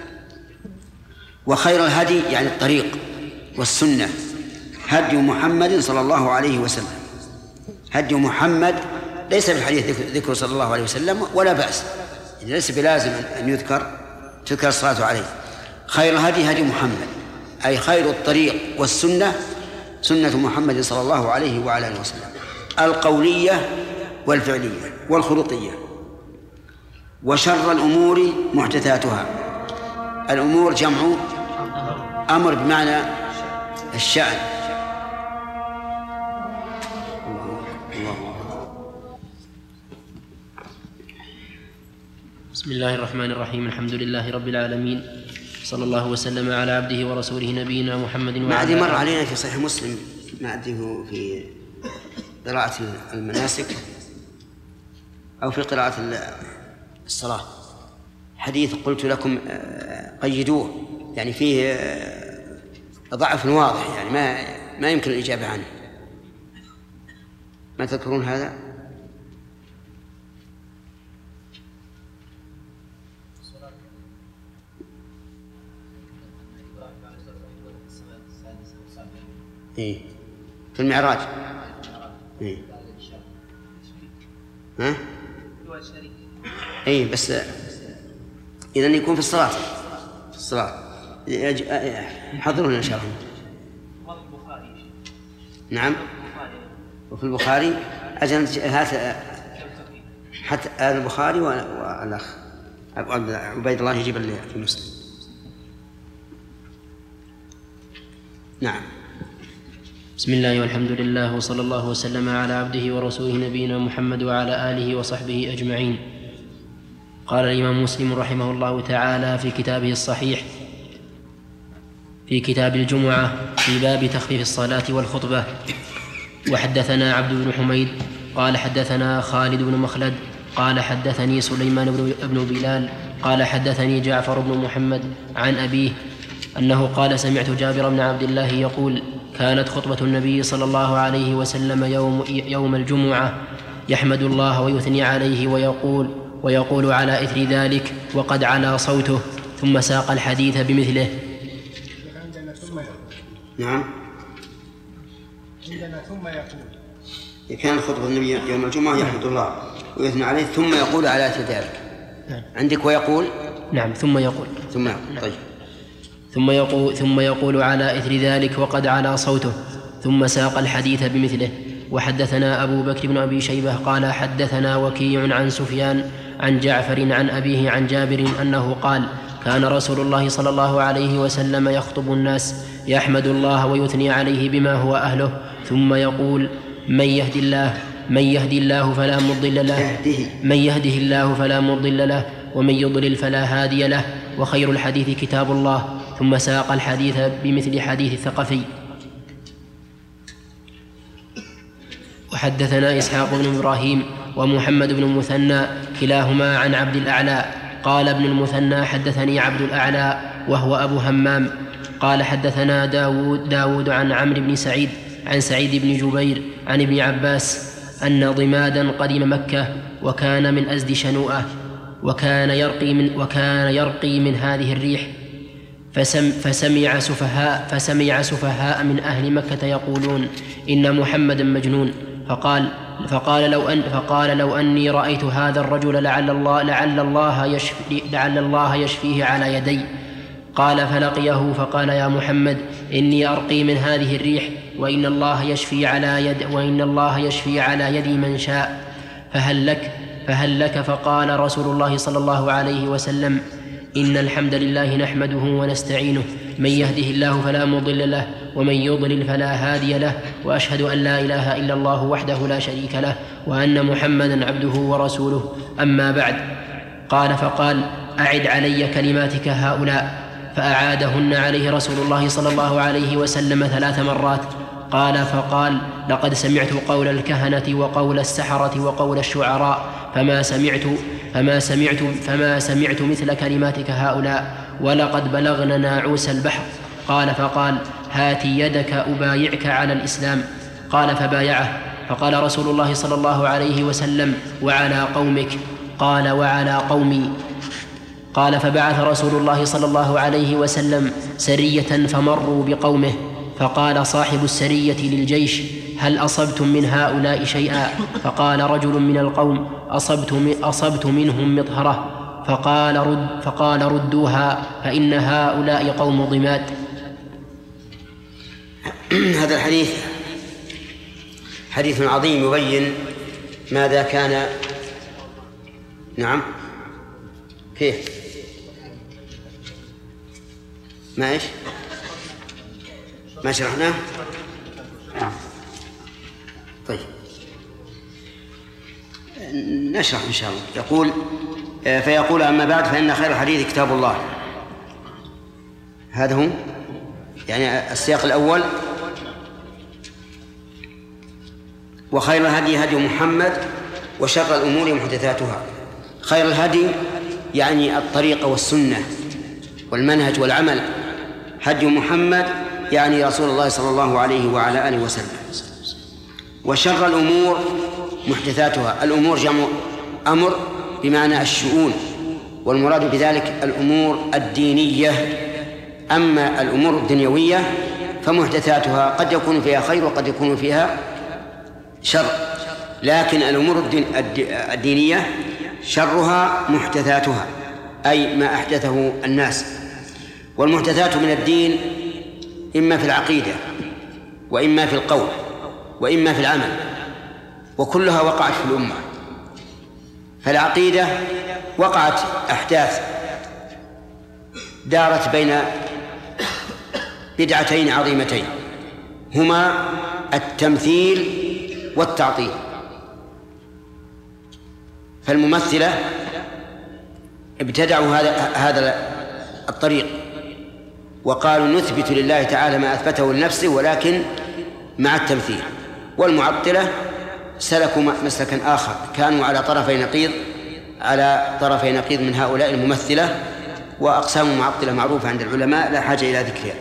وخير الهدي يعني الطريق والسنة هدي محمد صلى الله عليه وسلم. هدي محمد ليس في الحديث ذكر صلى الله عليه وسلم ولا بأس، ليس بلازم أن تذكر الصلاة عليه. خير الهدي هدي محمد، أي خير الطريق والسنة سنة محمد صلى الله عليه وعلى آله وسلم، القولية والفعلية والخلقية. وشر الأمور محدثاتها. الأمور جمع أمر بمعنى الشأن. بسم الله الرحمن الرحيم. الحمد لله رب العالمين، صلى الله وسلم على عبده ورسوله نبينا محمد وعلى ما أدري مر علينا في صحيح مسلم، ما أدري في قراءة المناسك أو في قراءة الصلاة حديث قلت لكم قيدوه، يعني فيه ضعف واضح، يعني ما يمكن الإجابة عنه. ما تذكرون هذا؟ إيه في المعراج. إيه ها؟ إيه بس إذن يكون في الصلاة. في الصلاة حضروا إن شاء الله. نعم. وفي البخاري أجل هذا حتى البخاري والأخ عبيد الله يجيب اللي في مسلم. نعم. بسم الله والحمد لله وصلى الله وسلم على عبده ورسوله نبينا محمد وعلى آله وصحبه أجمعين. قال الإمام مسلم رحمه الله تعالى في كتابه الصحيح في كتاب الجمعة في باب تخفيف الصلاة والخطبة: وحدثنا عبد بن حميد قال حدثنا خالد بن مخلد قال حدثني سليمان بن بلال قال حدثني جعفر بن محمد عن أبيه أنه قال: سمعت جابر بن عبد الله يقول: كانت خطبة النبي صلى الله عليه وسلم يوم الجمعة يحمد الله ويثني عليه ويقول على إثر ذلك وقد علا صوته، ثم ساق الحديث بمثله. نعم. عندنا ثم يقول كان خطبة النبي يوم الجمعة يحمد الله ويثني عليه ثم يقول على إثر ذلك. نعم. عندك ويقول. نعم. ثم يقول. طيب. ثم يقول على إثر ذلك وقد علا صوته، ثم ساق الحديث بمثله. وحدثنا أبو بكر بن أبي شيبة قال حدثنا وكيع عن سفيان عن جعفر عن أبيه عن جابر أنه قال: كان رسول الله صلى الله عليه وسلم يخطب الناس يحمد الله ويثني عليه بما هو أهله، ثم يقول: من يهدي الله فلا مضل له، من يهده الله فلا مضل له، ومن يضلل فلا هادي له، وخير الحديث كتاب الله. ثم ساق الحديث بمثل حديث الثقفي. وحدثنا إسحاق بن إبراهيم ومحمد بن المثنى كلاهما عن عبد الأعلى. قال ابن المثنى: حدثني عبد الأعلى وهو أبو همام قال حدثنا داود عن عمرو بن سعيد عن سعيد بن جبير عن ابن عباس أن ضمادا قدم مكة وكان من أزد شنوءة، وكان يرقي من هذه الريح، فسمع سفهاء من أهل مكة يقولون: إن محمدا مجنون. فقال لو أني رأيت هذا الرجل لعل الله يشفيه على يدي. قال فلقيه فقال يا محمد إني أرقي من هذه الريح وإن الله يشفي على يد من شاء فهل لك فقال رسول الله صلى الله عليه وسلم إن الحمد لله نحمده ونستعينه من يهده الله فلا مضل له ومن يضلل فلا هادي له وأشهد أن لا إله إلا الله وحده لا شريك له وأن محمدا عبده ورسوله أما بعد. فقال أعد علي كلماتك هؤلاء فأعادهن عليه رسول الله صلى الله عليه وسلم 3 مرات. فقال لقد سمعت قول الكهنة وقول السحرة وقول الشعراء فما سمعت مثل كلماتك هؤلاء ولقد بلغنا ناعوس البحر. فقال هات يدك أبايعك على الإسلام. فبايعه. فقال رسول الله صلى الله عليه وسلم وعلى قومك؟ قال وعلى قومي. فبعث رسول الله صلى الله عليه وسلم سرية فمروا بقومه فقال صاحب السرية للجيش هل أصبتم من هؤلاء شيئا؟ فقال رجل من القوم أصبت منهم مطهرة. فقال ردوها فإن هؤلاء قوم ضماد. هذا الحديث حديث عظيم يبين ماذا كان. نعم كيف ما شرحناه. طيب نشرح إن شاء الله. يقول فيقول أما بعد فإن خير الحديث كتاب الله. هذا هو يعني السياق الأول. وخير الهدي هدي محمد وشر الأمور محدثاتها. خير الهدي يعني الطريقة والسنة والمنهج والعمل. هدي محمد يعني رسول الله صلى الله عليه وعلى آله وسلم. وشر الأمور محدثاتها. الأمور جمع أمر بمعنى الشؤون، والمراد بذلك الأمور الدينية. أما الأمور الدنيوية فمحدثاتها قد يكون فيها خير وقد يكون فيها شر، لكن الأمور الدينية شرها محدثاتها أي ما أحدثه الناس. والمحدثات من الدين إما في العقيدة وإما في القول وإما في العمل، وكلها وقعت في الأمة. فالعقيدة وقعت أحداث دارت بين بدعتين عظيمتين هما التمثيل والتعطيل. فالممثلة ابتدعوا هذا الطريق وقالوا نثبت لله تعالى ما أثبته لنفسه ولكن مع التمثيل. والمعطلة سلكوا مسلكا آخر، كانوا على طرفي نقيض من هؤلاء الممثلة. وأقسام المعطلة معروفة عند العلماء لا حاجة إلى ذكرها.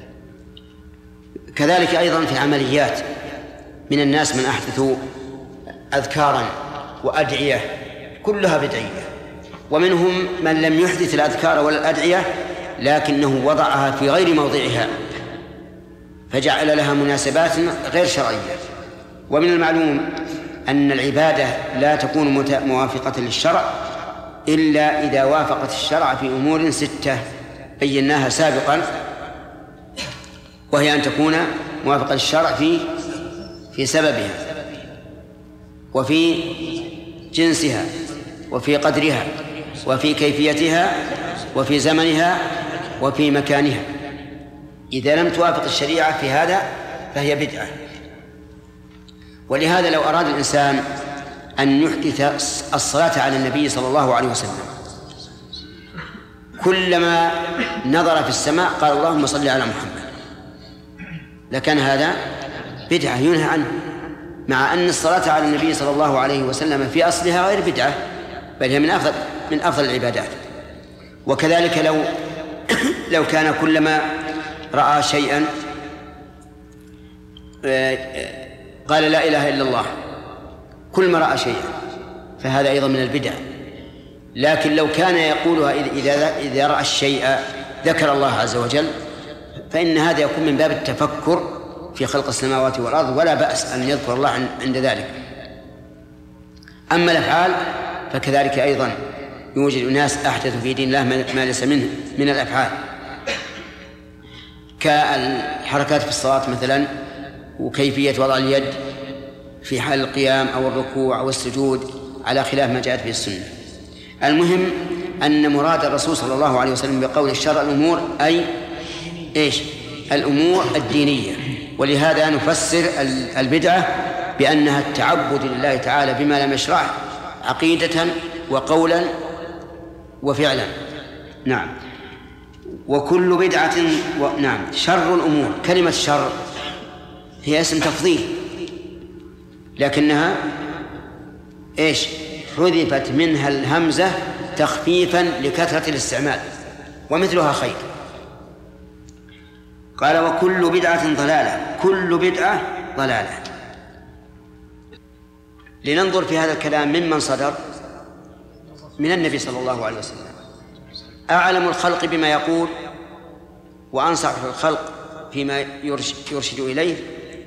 كذلك أيضا في العمليات من الناس من أحدثوا أذكارا وأدعية كلها بدعية، ومنهم من لم يحدث الأذكار ولا الأدعية لكنه وضعها في غير موضعها فجعل لها مناسبات غير شرعية. ومن المعلوم أن العبادة لا تكون موافقة للشرع إلا إذا وافقت الشرع في أمور 6 بيناها سابقا، وهي أن تكون موافقة للشرع في سببها وفي جنسها وفي قدرها وفي كيفيتها وفي زمنها وفي مكانها. إذا لم توافق الشريعة في هذا فهي بدعة. ولهذا لو أراد الإنسان أن يحدث الصلاة على النبي صلى الله عليه وسلم كلما نظر في السماء قال اللهم صل على محمد لكان هذا بدعة ينهى عنه، مع أن الصلاة على النبي صلى الله عليه وسلم في أصلها غير بدعة بل هي من أفضل العبادات. وكذلك لو كان كلما رأى شيئا قال لا إله إلا الله كل ما رأى شيئا فهذا أيضا من البدع. لكن لو كان يقولها إذا رأى الشيء ذكر الله عز وجل فإن هذا يكون من باب التفكر في خلق السماوات والأرض ولا بأس أن يذكر الله عند ذلك. أما الأفعال فكذلك أيضا يوجد ناس أحدثوا في دين الله ما ليس منه من الأفعال. كالحركات في الصلاة مثلا، وكيفية وضع اليد في حال القيام أو الركوع أو السجود على خلاف ما جاءت به السنة. المهم أن مراد الرسول صلى الله عليه وسلم بقول الشرع الأمور أي إيش؟ الأمور الدينية. ولهذا نفسر البدعة بأنها التعبد لله تعالى بما لم يشرعه عقيدة وقولا وفعلا. نعم. وكل بدعة نعم. شر الأمور، كلمة شر هي اسم تفضيل، لكنها إيش؟ حذفت منها الهمزة تخفيفا لكثرة الاستعمال، ومثلها خير. قال وكل بدعة ضلالة، كل بدعة ضلالة. لننظر في هذا الكلام ممن صدر، من النبي صلى الله عليه وسلم، أعلم الخلق بما يقول وأنصح الخلق فيما يرشد إليه،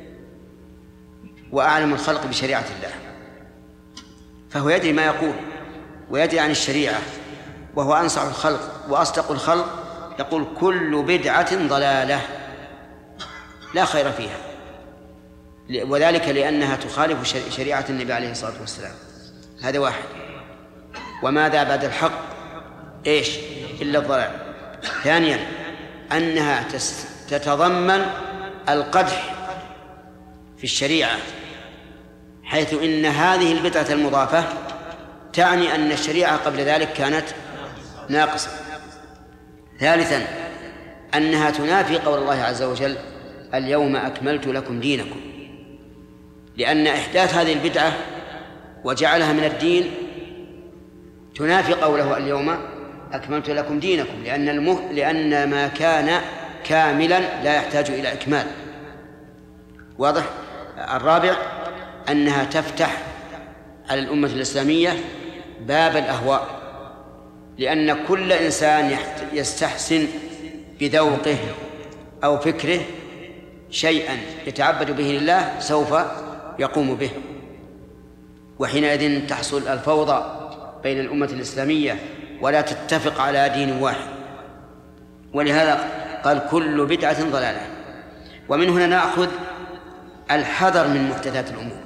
وأعلم الخلق بشريعة الله، فهو يدري ما يقول ويدري عن الشريعة، وهو أنصح الخلق وأصدق الخلق، يقول كل بدعة ضلالة لا خير فيها، وذلك لأنها تخالف شريعة النبي عليه الصلاة والسلام. هذا واحد. وماذا بعد الحق؟ إيش؟ إلا الضلال. ثانيا أنها تتضمن القدح في الشريعة، حيث إن هذه البدعة المضافة تعني أن الشريعة قبل ذلك كانت ناقصة. ثالثا أنها تنافي قول الله عز وجل اليوم أكملت لكم دينكم، لأن إحداث هذه البدعة وجعلها من الدين تنافي قوله اليوم أكملت لكم دينكم، لأن ما كان كاملا لا يحتاج إلى إكمال. واضح؟ الرابع أنها تفتح على الأمة الإسلامية باب الأهواء، لأن كل إنسان يستحسن بذوقه أو فكره شيئا يتعبد به لله سوف يقوم به، وحينئذ تحصل الفوضى بين الأمة الإسلامية ولا تتفق على دين واحد. ولهذا قال كل بدعة ضلالة. ومن هنا نأخذ الحذر من محدثات الأمور،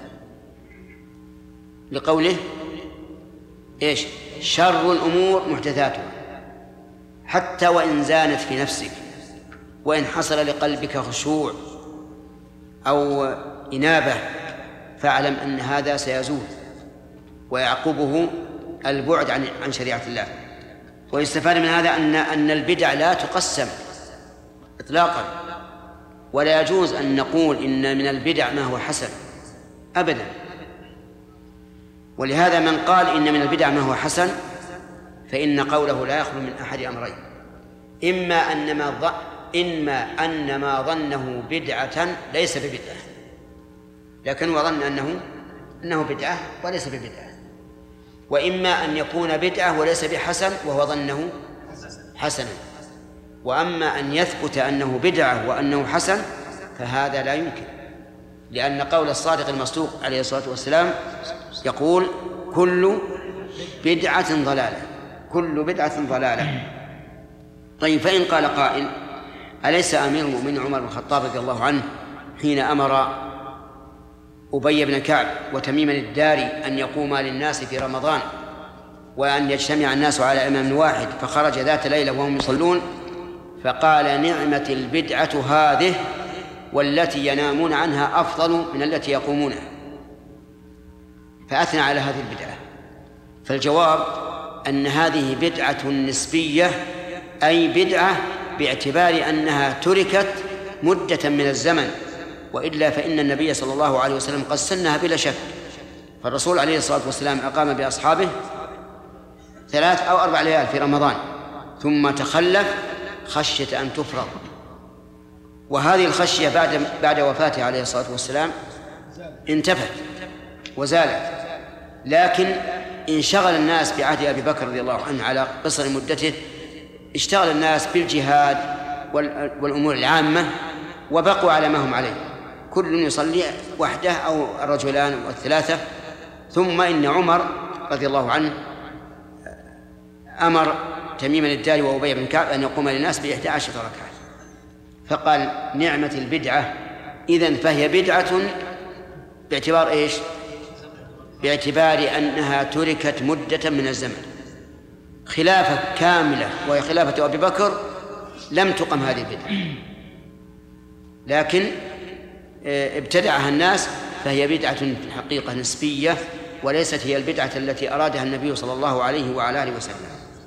لقوله إيش؟ شر الأمور محدثاتها، حتى وإن زانت في نفسك، وإن حصل لقلبك خشوع أو إنابة، فاعلم أن هذا سيزول ويعقبه البعد عن شريعة الله. ويستفاد من هذا أن البدع لا تقسم إطلاقا، ولا يجوز أن نقول إن من البدع ما هو حسن أبدا. ولهذا من قال إن من البدع ما هو حسن فإن قوله لا يخلو من أحد أمرين: إما أن ما ظنه بدعة ليس ببدعة، لكن وظن أنه بدعة وليس ببدعة، وإما أن يكون بدعة وليس بحسن وهو ظنه حسنا. وأما أن يثبت أنه بدعة وأنه حسن فهذا لا يمكن، لأن قول الصادق المصدوق عليه الصلاة والسلام يقول كل بدعة ضلالة، كل بدعة ضلالة. طيب، فإن قال قائل: أليس أمير المؤمنين عمر بن الخطاب رضي الله عنه حين أمر أبي بن كعب وتميما الداري أن يقوما للناس في رمضان وأن يجتمع الناس على إمام واحد، فخرج ذات ليلة وهم يصلون فقال: نعمة البدعة هذه، والتي ينامون عنها أفضل من التي يقومونها، فأثنى على هذه البدعة. فالجواب أن هذه بدعة نسبية، أي بدعة باعتبار أنها تركت مدة من الزمن، وإلا فإن النبي صلى الله عليه وسلم قد سنها بلا شك. فالرسول عليه الصلاة والسلام أقام بأصحابه 3 أو 4 ليال في رمضان ثم تخلف خشية أن تفرض، وهذه الخشية بعد وفاته عليه الصلاة والسلام انتفت وزالت، لكن انشغل الناس بعهد أبي بكر رضي الله عنه على قصر مدته، اشتغل الناس بالجهاد والأمور العامة وبقوا على ما هم عليه، كل يصلي وحده أو الرجلان والثلاثة. ثم إن عمر رضي الله عنه أمر تميما الداري وأبي بن كعب أن يقوم للناس ب11 ركعة، فقال نعمة البدعة، إذن فهي بدعة باعتبار إيش؟ باعتبار أنها تركت مدة من الزمن، خلافة كاملة وهي خلافة أبي بكر لم تقم هذه البدعة، لكن ابتدعها الناس، فهي بدعة في الحقيقة نسبية، وليست هي البدعة التي أرادها النبي صلى الله عليه وعلى آله وسلم.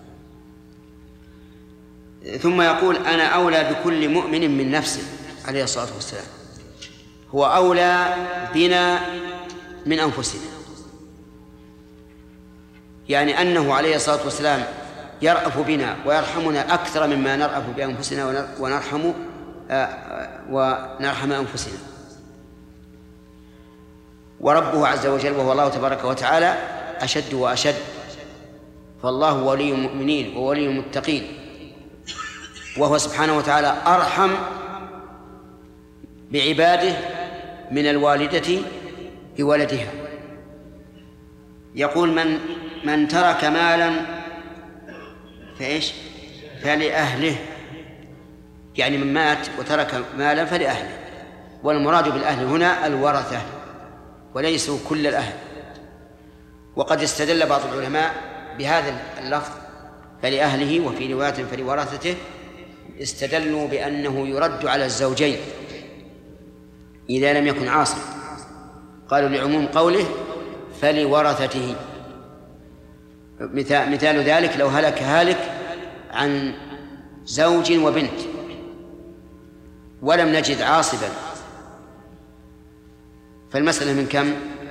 ثم يقول أنا أولى بكل مؤمن من نفسه عليه الصلاة والسلام، هو أولى بنا من أنفسنا، يعني أنه عليه الصلاة والسلام يرأف بنا ويرحمنا أكثر مما نرأف بأنفسنا ونرحم أنفسنا. وربه عز وجل وهو الله تبارك وتعالى أشد وأشد، فالله ولي المؤمنين وولي المتقين، وهو سبحانه وتعالى أرحم بعباده من الوالدة بولدها. يقول من ترك مالا فلأهله، يعني من مات وترك مالا فلأهله، والمراد بالأهل هنا الورثة وليسوا كل الأهل. وقد استدل بعض العلماء بهذا اللفظ فلأهله، وفي رواية فلورثته، استدلوا بأنه يرد على الزوجين إذا لم يكن عاصر، قالوا لعموم قوله فلورثته. مثال ذلك لو هلك هالك عن زوج وبنت ولم نجد عاصبا، فالمسألة من كم؟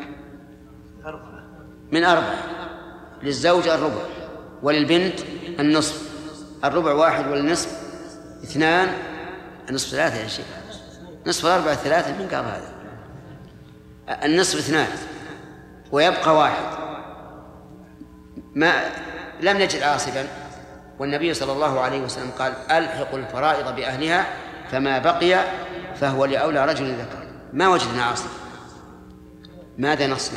من 4، للزوج الربع وللبنت النصف، الربع 1 والنصف 2، النصف 3 يا شيخ، نصف 4 3، من قال هذا؟ النصف 2 ويبقى 1. لم نجد عاصبا، والنبي صلى الله عليه وسلم قال ألحق الفرائض بأهلها فما بقي فهو لأولى رجل ذكر. ما وجدنا عاصب، ماذا نصنع؟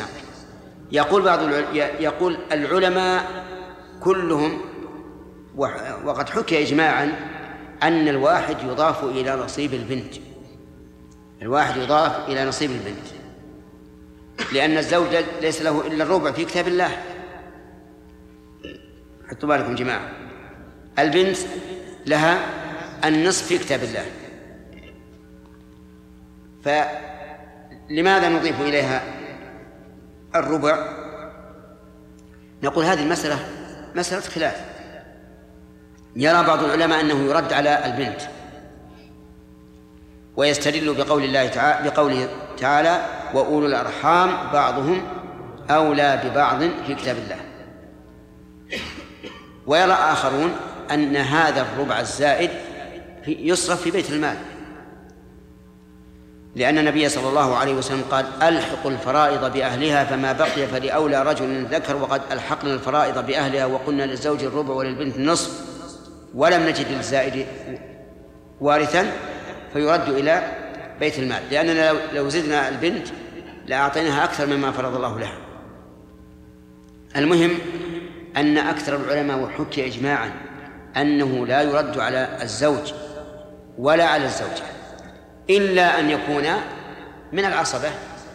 يقول العلماء كلهم، وقد حكي إجماعا أن الواحد يضاف إلى نصيب البنت، الواحد يضاف إلى نصيب البنت، لأن الزوج ليس له إلا الربع في كتاب الله. حطوا بالكم جماعة، البنت لها النصف في كتاب الله، فلماذا نضيف إليها الربع؟ نقول هذه المسألة مسألة خلاف. يرى بعض العلماء أنه يرد على البنت، ويستدل بقوله تعالى وأولو الأرحام بعضهم أولى ببعض في كتاب الله. ويرى آخرون أن هذا الربع الزائد يصرف في بيت المال، لأن النبي صلى الله عليه وسلم قال ألحق الفرائض بأهلها فما بقي فلأولى رجل ذكر، وقد ألحقنا الفرائض بأهلها وقلنا للزوج الربع وللبنت النصف ولم نجد للزائد وارثا فيرد إلى بيت المال، لأننا لو زدنا البنت لأعطيناها أكثر مما فرض الله لها. المهم أن أكثر العلماء وحكي إجماعا أنه لا يرد على الزوج ولا على الزوجة إلا أن يكون من العصبة،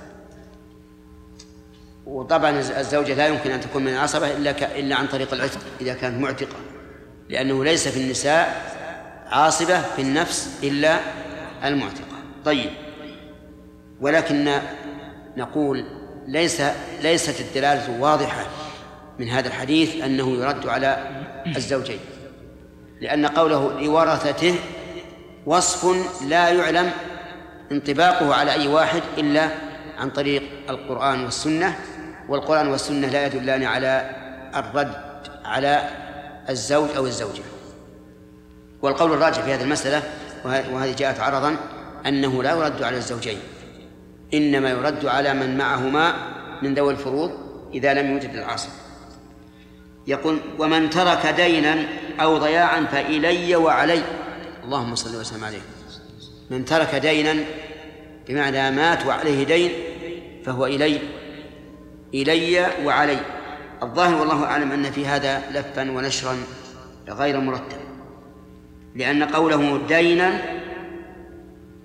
وطبعا الزوجة لا يمكن أن تكون من العصبة إلا عن طريق العتق إذا كانت معتقة، لأنه ليس في النساء عاصبة في النفس إلا المعتقة. طيب، ولكن نقول ليست الدلالة واضحة من هذا الحديث أنه يرد على الزوجين، لأن قوله لورثته وصف لا يعلم انطباقه على أي واحد إلا عن طريق القرآن والسنة، والقرآن والسنة لا يدلان على الرد على الزوج أو الزوجة. والقول الراجح في هذه المسألة، وهذه جاءت عرضا، أنه لا يرد على الزوجين، إنما يرد على من معهما من ذوي الفروض إذا لم يوجد العاصب. يقول ومن ترك دينا أو ضياعا فإلي وعلي، اللهم صل وسلم عليه. من ترك دينا بمعنى مات وعليه دين فهو إلي وعلي. الظاهر والله أعلم أن في هذا لفا ونشرا غير مرتب، لأن قوله دينا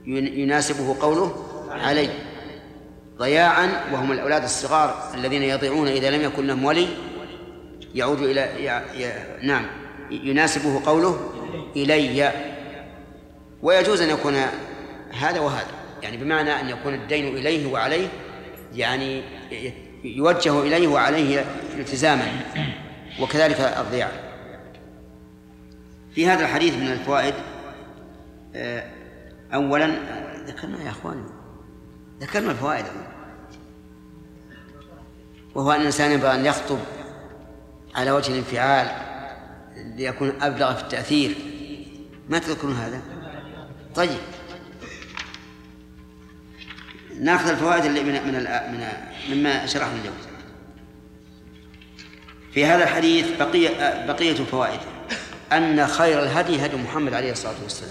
يناسبه قوله علي ضياعا، وهم الأولاد الصغار الذين يضيعون إذا لم يكن لهم ولي، يعود إلى نعم يناسبه قوله إلي. ويجوز أن يكون هذا وهذا، يعني بمعنى أن يكون الدين إليه وعليه، يعني يوجه إليه وعليه التزاما، وكذلك الضياع. في هذا الحديث من الفوائد أولا ذكرنا يا أخواني ذكرنا الفوائد، وهو أن الإنسان ينبغي أن يخطب على وجه الانفعال ليكون أبلغ في التأثير. ما تذكرون هذا؟ طيب نأخذ الفوائد اللي مما شرحنا اليوم. في هذا الحديث بقية الفوائد: أن خير الهدي هدي محمد عليه الصلاة والسلام،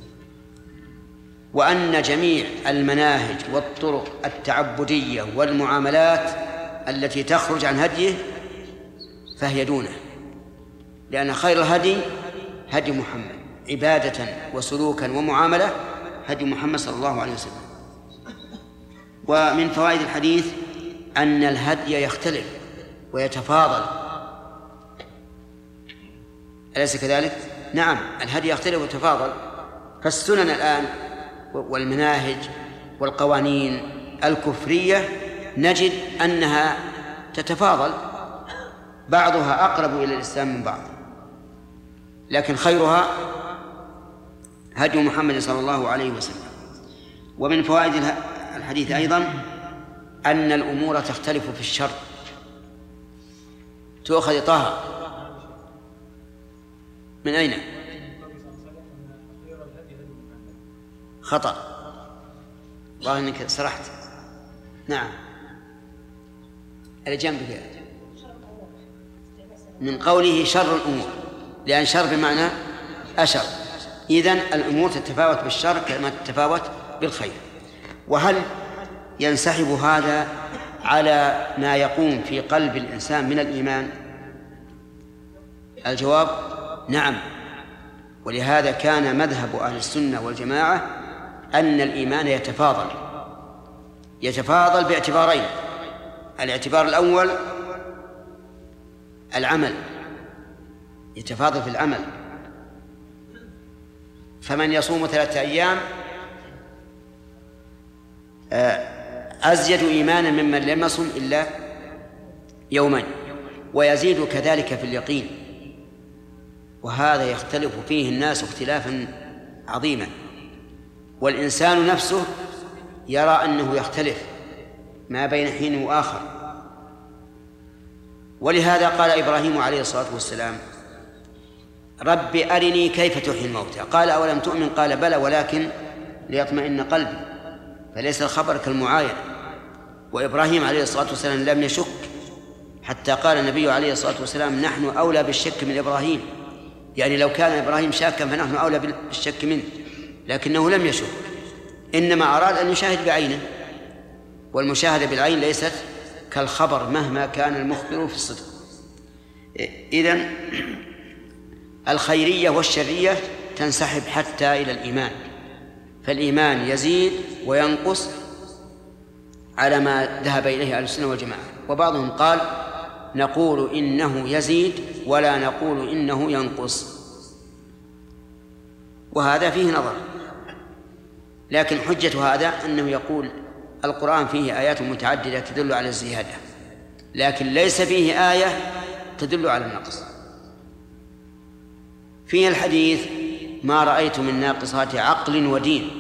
وأن جميع المناهج والطرق التعبدية والمعاملات التي تخرج عن هديه فهي دونه، لأن خير الهدي هدي محمد عبادة وسلوكا ومعاملة هدي محمد صلى الله عليه وسلم. ومن فوائد الحديث أن الهدي يختلف ويتفاضل، أليس كذلك؟ نعم، الهدي يختلف ويتفاضل. فالسنن الآن والمناهج والقوانين الكفرية نجد أنها تتفاضل، بعضها أقرب إلى الإسلام من بعض، لكن خيرها هدي محمد صلى الله عليه وسلم. ومن فوائد الحديث أيضا أن الأمور تختلف في الشر، تؤخذ طه من أين؟ خطأ، والله إنك سرحت. نعم اللي جنبك من قوله شر الأمور، لأن شر بمعنى أشر، إذن الأمور تتفاوت بالشر كما تتفاوت بالخير. وهل ينسحب هذا على ما يقوم في قلب الإنسان من الإيمان؟ الجواب نعم. ولهذا كان مذهب أهل السنة والجماعة أن الإيمان يتفاضل باعتبارين: الاعتبار الأول العمل، يتفاضل في العمل، فمن يصوم 3 أيام أزيد إيمانا ممن لم يصم إلا يومين، ويزيد كذلك في اليقين. وهذا يختلف فيه الناس اختلافا عظيما، والإنسان نفسه يرى أنه يختلف ما بين حين وآخر. ولهذا قال إبراهيم عليه الصلاة والسلام: رب أرني كيف تحيي الموتى. قال: أولم تؤمن؟ قال: بلى ولكن ليطمئن قلبي. فليس الخبر كالمعاينة. وإبراهيم عليه الصلاة والسلام لم يشك، حتى قال النبي عليه الصلاة والسلام: نحن أولى بالشك من إبراهيم. يعني لو كان إبراهيم شاكا فنحن أولى بالشك منه، لكنه لم يشك، إنما أراد أن يشاهد بعينه، والمشاهدة بالعين ليست كالخبر مهما كان المخبر في الصدق. إذن الخيرية والشرية تنسحب حتى إلى الإيمان، فالإيمان يزيد وينقص على ما ذهب إليه أهل السنة والجماعة. وبعضهم قال: نقول إنه يزيد ولا نقول إنه ينقص، وهذا فيه نظر. لكن حجة هذا أنه يقول القرآن فيه آيات متعددة تدل على الزيادة، لكن ليس فيه آية تدل على النقص. فيه الحديث: ما رأيت من ناقصات عقل ودين،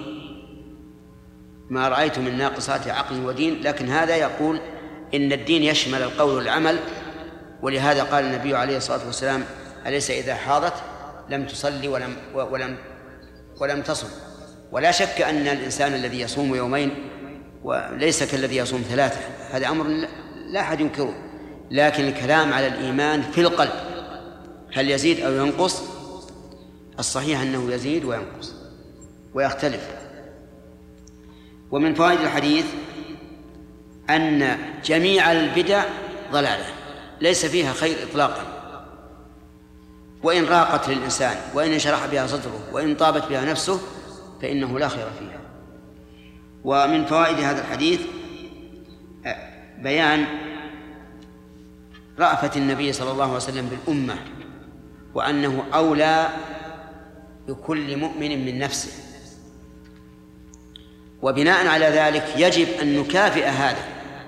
ما رأيت من ناقصات عقل ودين. لكن هذا يقول إن الدين يشمل القول والعمل، ولهذا قال النبي عليه الصلاة والسلام: أليس إذا حاضت لم تصلي ولم تصم. ولا شك أن الإنسان الذي يصوم يومين وليس كالذي يصوم 3، هذا أمر لا أحد ينكره، لكن الكلام على الإيمان في القلب هل يزيد أو ينقص؟ الصحيح أنه يزيد وينقص ويختلف. ومن فوائد الحديث أن جميع البدع ضلالة ليس فيها خير إطلاقا، وإن راقت للإنسان وإن انشرح بها صدره وإن طابت بها نفسه فإنه لا خير فيها. ومن فوائد هذا الحديث بيان رأفة النبي صلى الله عليه وسلم بالأمة، وأنه أولى بكل مؤمن من نفسه، وبناء على ذلك يجب أن نكافئ هذا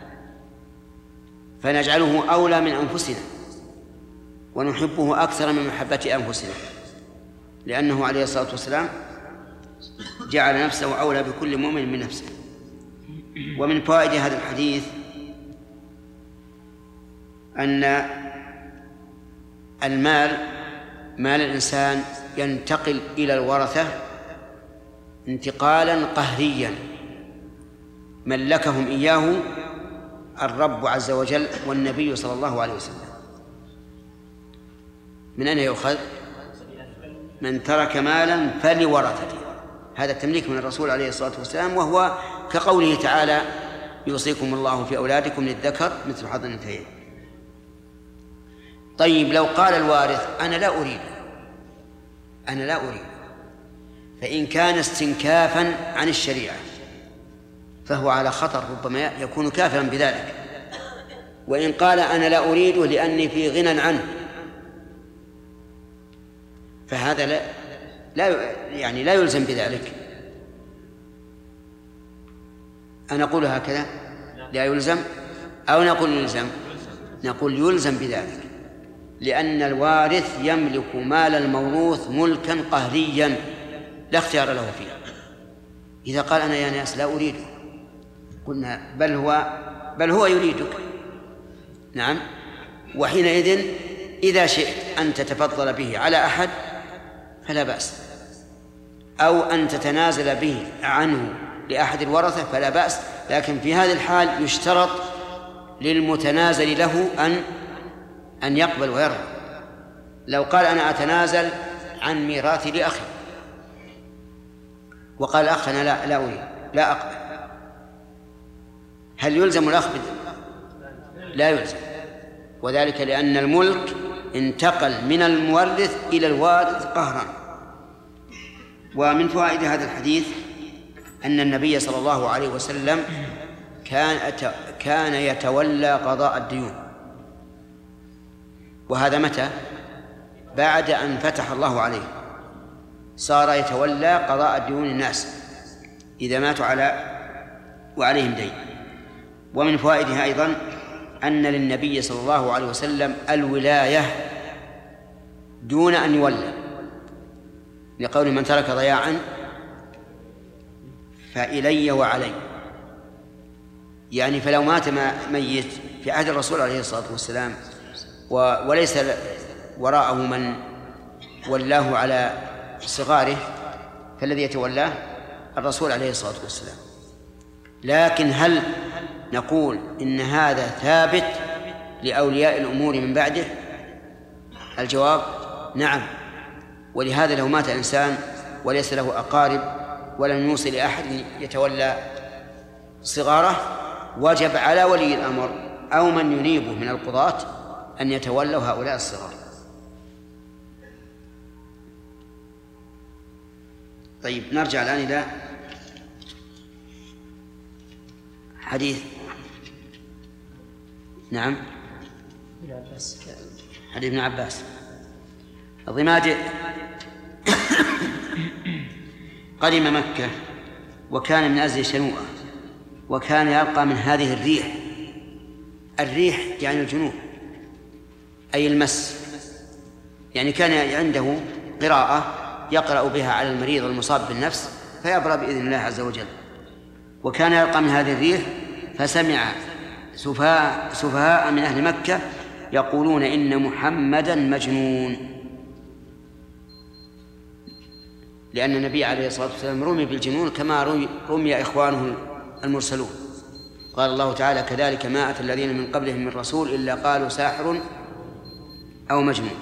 فنجعله أولى من أنفسنا ونحبه أكثر من محبة أنفسنا، لأنه عليه الصلاة والسلام جعل نفسه أولى بكل مؤمن من نفسه. ومن فوائد هذا الحديث أن مال الإنسان ينتقل إلى الورثة انتقالا قهريا ملكهم إياه الرب عز وجل والنبي صلى الله عليه وسلم. من أين يؤخذ؟ من ترك مالا فلورثته، هذا التمليك من الرسول عليه الصلاة والسلام، وهو كقوله تعالى يوصيكم الله في أولادكم للذكر مثل حظ الأنثيين. طيب لو قال الوارث أنا لا أريد، فإن كان استنكافا عن الشريعة فهو على خطر، ربما يكون كافرا بذلك. وإن قال أنا لا أريده لأني في غنى عنه فهذا لا يلزم بذلك. أنا أقول هكذا لا يلزم أو نقول يلزم؟ نقول يلزم بذلك، لأن الوارث يملك مال الموروث ملكا قهريا لا اختيار له فيه. إذا قال أنا يا ناس لا أريده قلنا بل هو يريدك. نعم. وحينئذ إذا شئت أن تتفضل به على أحد فلا بأس، أو أن تتنازل به عنه لأحد الورثة فلا بأس، لكن في هذه الحال يشترط للمتنازل له أن يقبل ويرضى. لو قال أنا أتنازل عن ميراثي لأخي وقال الأخ أنا لا أريد لا أقبل، هل يلزم الأخ؟ لا يلزم، وذلك لأن الملك انتقل من المورث إلى الوارث قهرا. ومن فوائد هذا الحديث أن النبي صلى الله عليه وسلم كان يتولى قضاء الديون، وهذا متى؟ بعد أن فتح الله عليه صار يتولى قضاء ديون الناس إذا ماتوا وعليهم دين. ومن فوائدها أيضا أن للنبي صلى الله عليه وسلم الولاية دون أن يولى، لقول من ترك ضياعا فإلي وعلي، يعني فلو مات ميت في عهد الرسول عليه الصلاة والسلام وليس وراءه من ولاه على صغاره فالذي يتولاه الرسول عليه الصلاة والسلام. لكن هل نقول إن هذا ثابت لأولياء الأمور من بعده؟ الجواب نعم. ولهذا لو مات إنسان وليس له أقارب ولم يوصي لأحد يتولى صغاره وجب على ولي الأمر أو من ينيبه من القضاة أن يتولوا هؤلاء الصغار. طيب نرجع الآن إلى حديث نعم حديث ابن عباس. الضماد قدم مكة وكان من أزل شنوءة، وكان يلقى من هذه الريح يعني الجنوب أي المس، يعني كان عنده قراءة يقرأ بها على المريض المصاب بالنفس فيبرأ بإذن الله عز وجل. وكان يلقى من هذه الريح فسمع سفهاء من أهل مكة يقولون إن محمدا مجنون، لأن النبي عليه الصلاة والسلام رمي بالجنون كما رمي إخوانه المرسلون. قال الله تعالى كذلك ما أتى الذين من قبلهم من رسول إلا قالوا ساحر أو مجنون.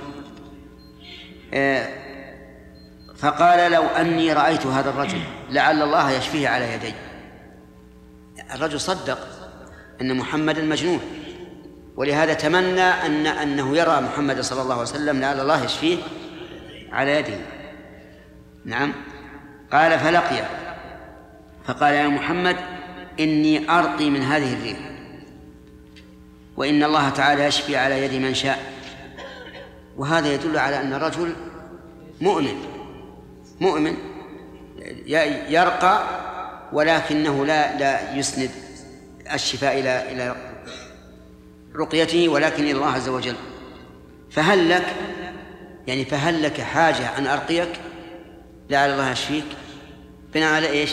فقال لو أني رأيت هذا الرجل لعل الله يشفيه على يدي. الرجل صدق أن محمدا مجنون، ولهذا تمنى أنه يرى محمد صلى الله عليه وسلم لعل الله يشفيه على يده. نعم. قال فقال يا محمد إني أرقي من هذه الريح، وإن الله تعالى يشفي على يد من شاء. وهذا يدل على أن الرجل مؤمن يرقى، ولكنه لا يسند الشفاء إلى رقيته، ولكن إلى الله عز وجل. فهل لك حاجة أن أرقيك لعل الله يشفيك؟ بناء على إيش؟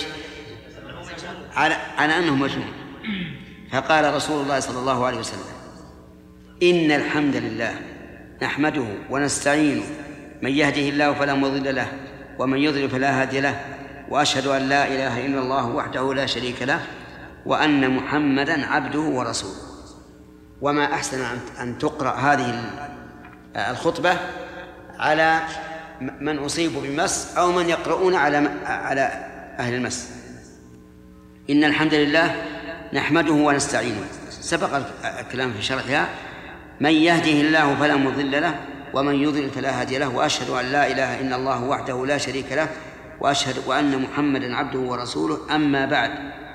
على أنه مجنون. فقال رسول الله صلى الله عليه وسلم: إن الحمد لله نحمده ونستعينه، من يهده الله فلا مضل له ومن يضلل فلا هادي له، وأشهد أن لا إله إلا الله وحده لا شريك له، وأن محمدا عبده ورسوله. وما أحسن أن تقرأ هذه الخطبة على من أصيبوا بمس أو من يقرؤون على أهل المس. إن الحمد لله نحمده ونستعينه، سبق الكلام في شرحها. من يهده الله فلا مضل له ومن يضلل فلا هادي له، وأشهد أن لا إله إلا الله وحده لا شريك له، وأشهد وأن محمدا عبده ورسوله. أما بعد،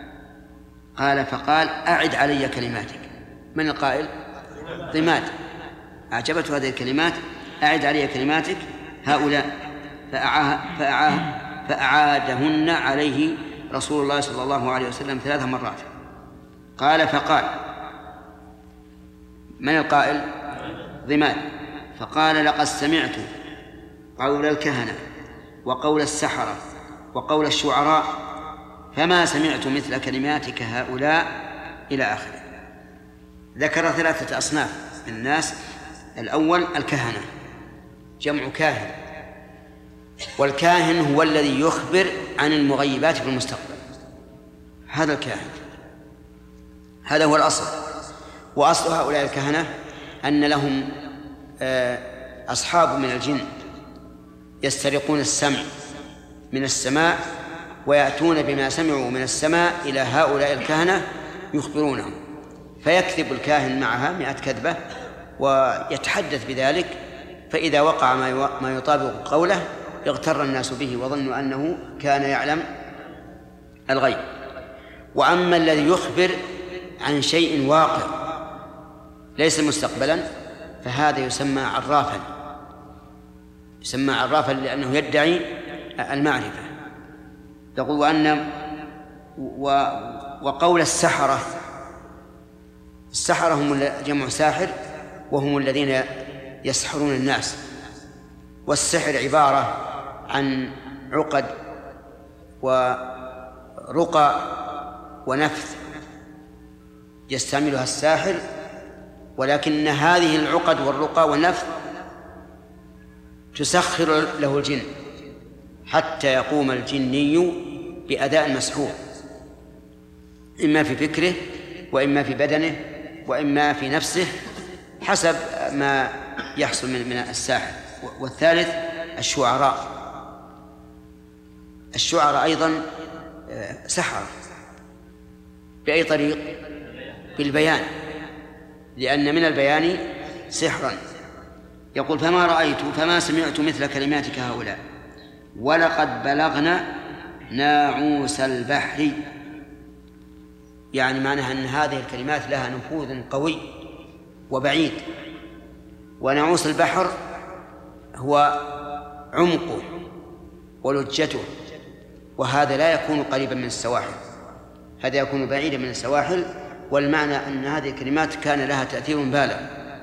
فقال أعد علي كلماتك. من القائل؟ ضماد. أعجبته هذه الكلمات: أعد علي كلماتك هؤلاء. فأعادهن عليه رسول الله صلى الله عليه وسلم 3 مرات. فقال من القائل؟ ضماد. فقال: لقد سمعت قول الكهنة وقول السحرة وقول الشعراء، فما سمعت مثل كلماتك هؤلاء، إلى آخره. ذكر 3 أصناف من الناس. الأول الكهنة، جمع كاهن، والكاهن هو الذي يخبر عن المغيبات في المستقبل. هذا الكاهن، هذا هو الأصل. وأصل هؤلاء الكهنة أن لهم أصحاب من الجن يسترقون السمع من السماء، ويأتون بما سمعوا من السماء إلى هؤلاء الكهنة يخبرونهم، فيكذب الكاهن معها 100 كذبة ويتحدث بذلك، فإذا وقع ما يطابق قوله اغتر الناس به وظنوا أنه كان يعلم الغيب. وأما الذي يخبر عن شيء واقع ليس مستقبلا فهذا يسمى عرافا، لأنه يدعي المعرفة. تقول وقول السحرة هم جمع ساحر، وهم الذين يسحرون الناس. والسحر عبارة عن عقد ورقى ونفث يستعملها الساحر، ولكن هذه العقد والرقى والنفث تسخر له الجن حتى يقوم الجني بأداء مسحور، إما في فكره وإما في بدنه وإما في نفسه، حسب ما يحصل من الساحر. والثالث الشعراء أيضا سحر. بأي طريق؟ بالبيان، لأن من البيان سحرا. يقول: فما سمعت مثل كلماتك هؤلاء، ولقد بلغنا ناعوس البحر. يعني معناها أن هذه الكلمات لها نفوذ قوي وبعيد. وناعوس البحر هو عمقه ولجته، وهذا لا يكون قريبا من السواحل، هذا يكون بعيدا من السواحل. والمعنى أن هذه الكلمات كان لها تأثير بالغ.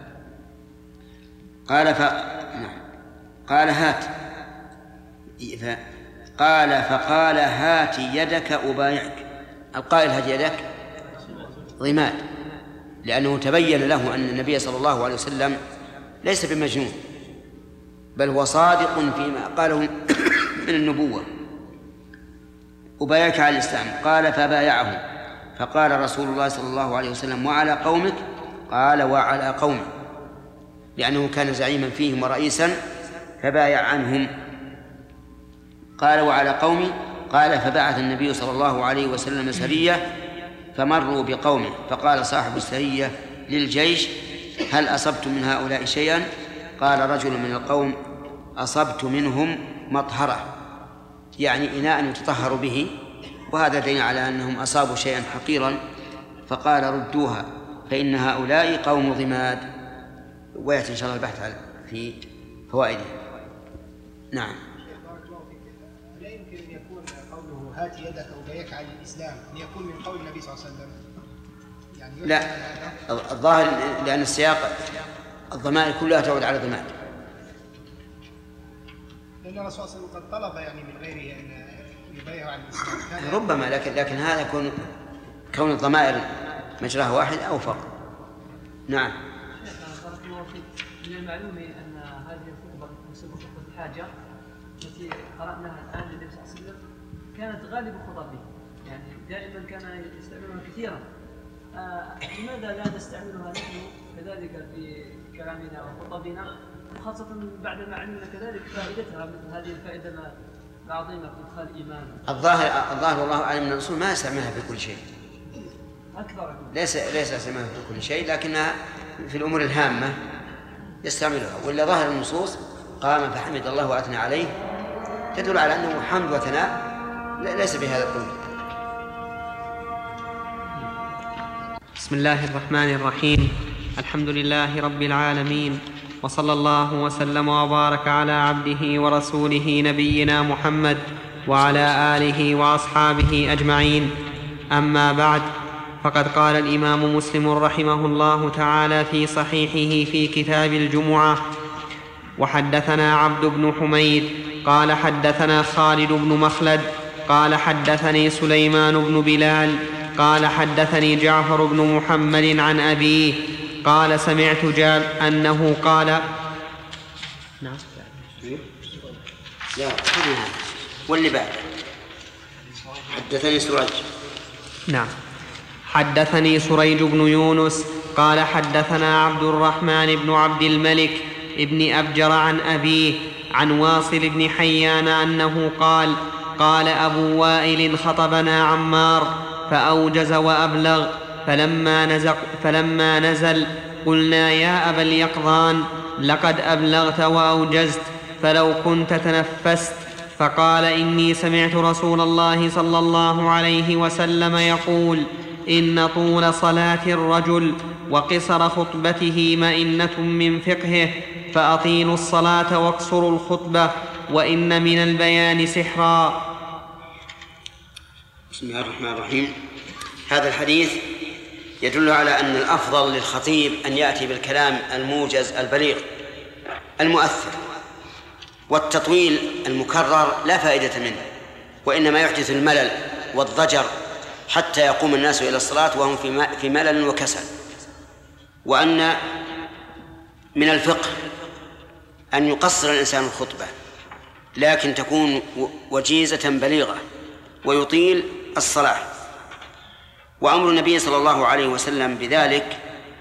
فقال هات يدك أبايعك. القائل هات يدك ضماد، لأنه تبين له أن النبي صلى الله عليه وسلم ليس بمجنون، بل هو صادق فيما قاله من النبوة. أبايعك على الإسلام. قال: فبايعه. فقال رسول الله صلى الله عليه وسلم: وعلى قومك؟ قال: وعلى قومي، لأنه كان زعيما فيهم ورئيسا فبايع عنهم. قال: وعلى قومي. قال: فبعث النبي صلى الله عليه وسلم سرية فمروا بقومه، فقال صاحب السرية للجيش: هل أصبت من هؤلاء شيئا؟ قال رجل من القوم: أصبت منهم مطهرة، يعني إناء يتطهر به وهذا دليل على أنهم أصابوا شيئا حقيرا فقال ردوها فإن هؤلاء قوم ضماد، ويأتي إن شاء الله البحث في فوائده. نعم. لا يمكن أن يكون قوله هات يدك أو بايعك على الإسلام أن يكون من قول النبي صلى الله عليه وسلم؟ يعني لا، الظاهر لأن السياق الضمائر كلها تعود على ضماد، لأن الرسول صلى الله عليه وسلم قد طلب يعني من غيره أن يبايعه على الإسلام ربما، لكن هذا يكون كون الضمائر مجراها واحد أوفق. نعم. بارك الله فيك. من المعلوم أن هذه الخطبة تسمى خطبة الحاجة التي قرأناها الآن للنبي صلى الله عليه وسلم كانت غالب خطبه، يعني دائما كان يستعملها كثيرا. لماذا لا نستعملها نحن كذلك في كلامنا وخطبنا، وخاصة بعد ما علمنا كذلك فائدتها مثل هذه الفائدة العظيمة في إدخال الإيمان؟ الظاهر والله أعلم أن الرسول ما يستعملها في كل شيء، ليس يستعملها في كل شيء، لكنها في الأمور الهامة يستعملها. ولا ظاهر النصوص قام فحمد الله وأثنى عليه تدل على أنه حمد وثناء ليس بهذا القول. بسم الله الرحمن الرحيم. الحمد لله رب العالمين، وصلى الله وسلم وبارك على عبده ورسوله نبينا محمد وعلى آله وأصحابه أجمعين. أما بعد، فقد قال الإمام مسلم رحمه الله تعالى في صحيحه في كتاب الجمعة: وحدثنا عبد بن حميد قال حدثنا خالد بن مخلد قال حدثني سليمان بن بلال قال حدثني جعفر بن محمد عن أبيه قال سمعت أنه قال لا واللي بعد حدثني سريج. نعم. حدثني سريج بن يونس قال حدثنا عبد الرحمن بن عبد الملك ابن أبجر عن أبيه عن واصل بن حيان أنه قال: قال أبو وائل: خطبنا عمار فأوجز وأبلغ، فلما نزل قلنا: يا أبا اليقظان، لقد أبلغت وأوجزت، فلو كنت تنفست. فقال: إني سمعت رسول الله صلى الله عليه وسلم يقول: إن طول صلاة الرجل وقصر خطبته مئنة من فقهه، فأطيلوا الصلاة واقصروا الخطبة، وإن من البيان سحرا. بسم الله الرحمن الرحيم. هذا الحديث يدل على أن الأفضل للخطيب أن يأتي بالكلام الموجز البليغ المؤثر، والتطويل المكرر لا فائدة منه، وإنما يحدث الملل والضجر حتى يقوم الناس إلى الصلاة وهم في ملل وكسل. وأن من الفقه أن يقصر الإنسان الخطبة، لكن تكون وجيزة بليغة، ويطيل الصلاة. وأمر النبي صلى الله عليه وسلم بذلك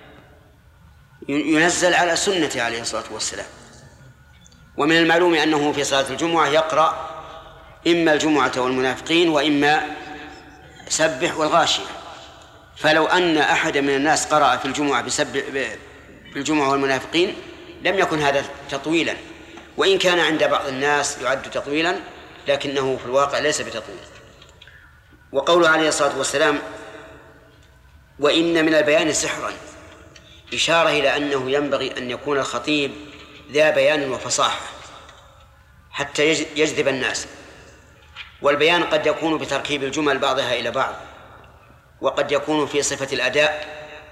ينزل على سنة عليه الصلاة والسلام. ومن المعلوم أنه في صلاة الجمعة يقرأ إما الجمعة والمنافقين وإما سبح والغاشية. فلو أن أحد من الناس قرأ في الجمعة بالجمعة والمنافقين لم يكن هذا تطويلا، وإن كان عند بعض الناس يعد تطويلا، لكنه في الواقع ليس بتطويل. وقوله عليه الصلاة والسلام: وإن من البيان سحرا، إشارة إلى أنه ينبغي أن يكون الخطيب ذا بيان وفصاحة حتى يجذب الناس. والبيان قد يكون بتركيب الجمل بعضها إلى بعض، وقد يكون في صفة الأداء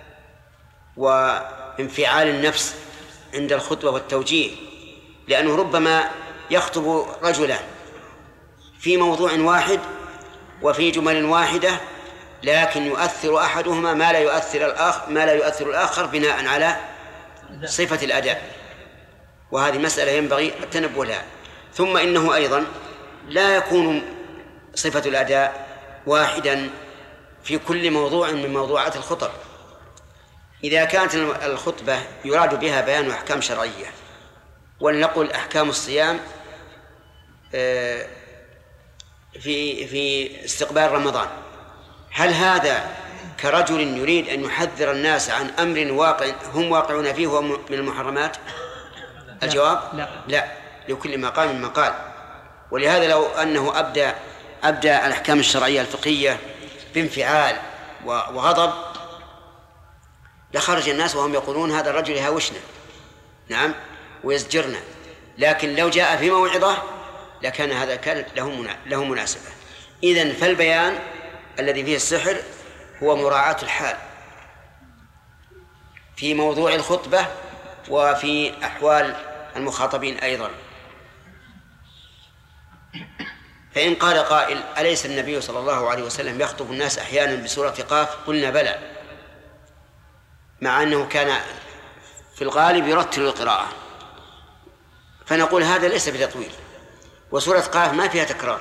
وانفعال النفس عند الخطبة والتوجيه، لأنه ربما يخطب رجلا في موضوع واحد وفي جمل واحدة، لكن يؤثر أحدهما ما لا يؤثر الآخر بناء على صفة الأداء، وهذه مسألة ينبغي التنبه لها. ثم إنه أيضا لا يكون صفة الأداء واحدا في كل موضوع من موضوعات الخطب. إذا كانت الخطبة يراد بها بيان أحكام شرعية، ولنقل أحكام الصيام في استقبال رمضان، هل هذا كرجل يريد أن يحذر الناس عن أمر هم واقعون فيه وهو من المحرمات؟ الجواب لا، لكل مقام مقال. ولهذا لو أنه أبدى أبدأ الأحكام الشرعية الفقهية بانفعال وغضب لخرج الناس وهم يقولون هذا الرجل يهاوشنا، نعم، ويزجرنا. لكن لو جاء في موعظة لكان هذا كان له مناسبة. إذن فالبيان الذي فيه السحر هو مراعاة الحال في موضوع الخطبة وفي أحوال المخاطبين أيضا. فإن قال قائل أليس النبي صلى الله عليه وسلم يخطب الناس أحيانا بسورة قاف؟ قلنا بلى، مع أنه كان في الغالب يرتل القراءة، فنقول هذا ليس بتطويل، وسورة قاف ما فيها تكرار،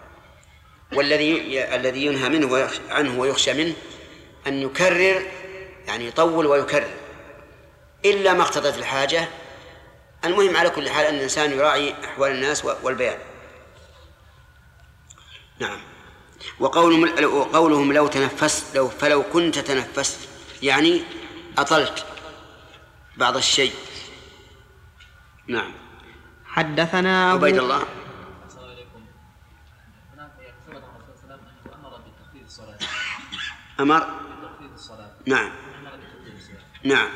والذي ينهى منه عنه ويخشى منه أن يكرر، يعني يطول ويكرر إلا ما اقتضت الحاجة. المهم على كل حال أن الإنسان يراعي أحوال الناس والبيان. نعم. وقولهم لو تنفست فلو كنت تنفست يعني أطلت بعض الشيء. نعم. حدثنا أبو عبيد الله. السلام عليكم. هناك ثبت عن الرسول صلى الله عليه وسلم أنه أمر بتخفيف الصلاة. أمر بتخفيف الصلاة. نعم. أمر بتخفيف الصلاة. نعم.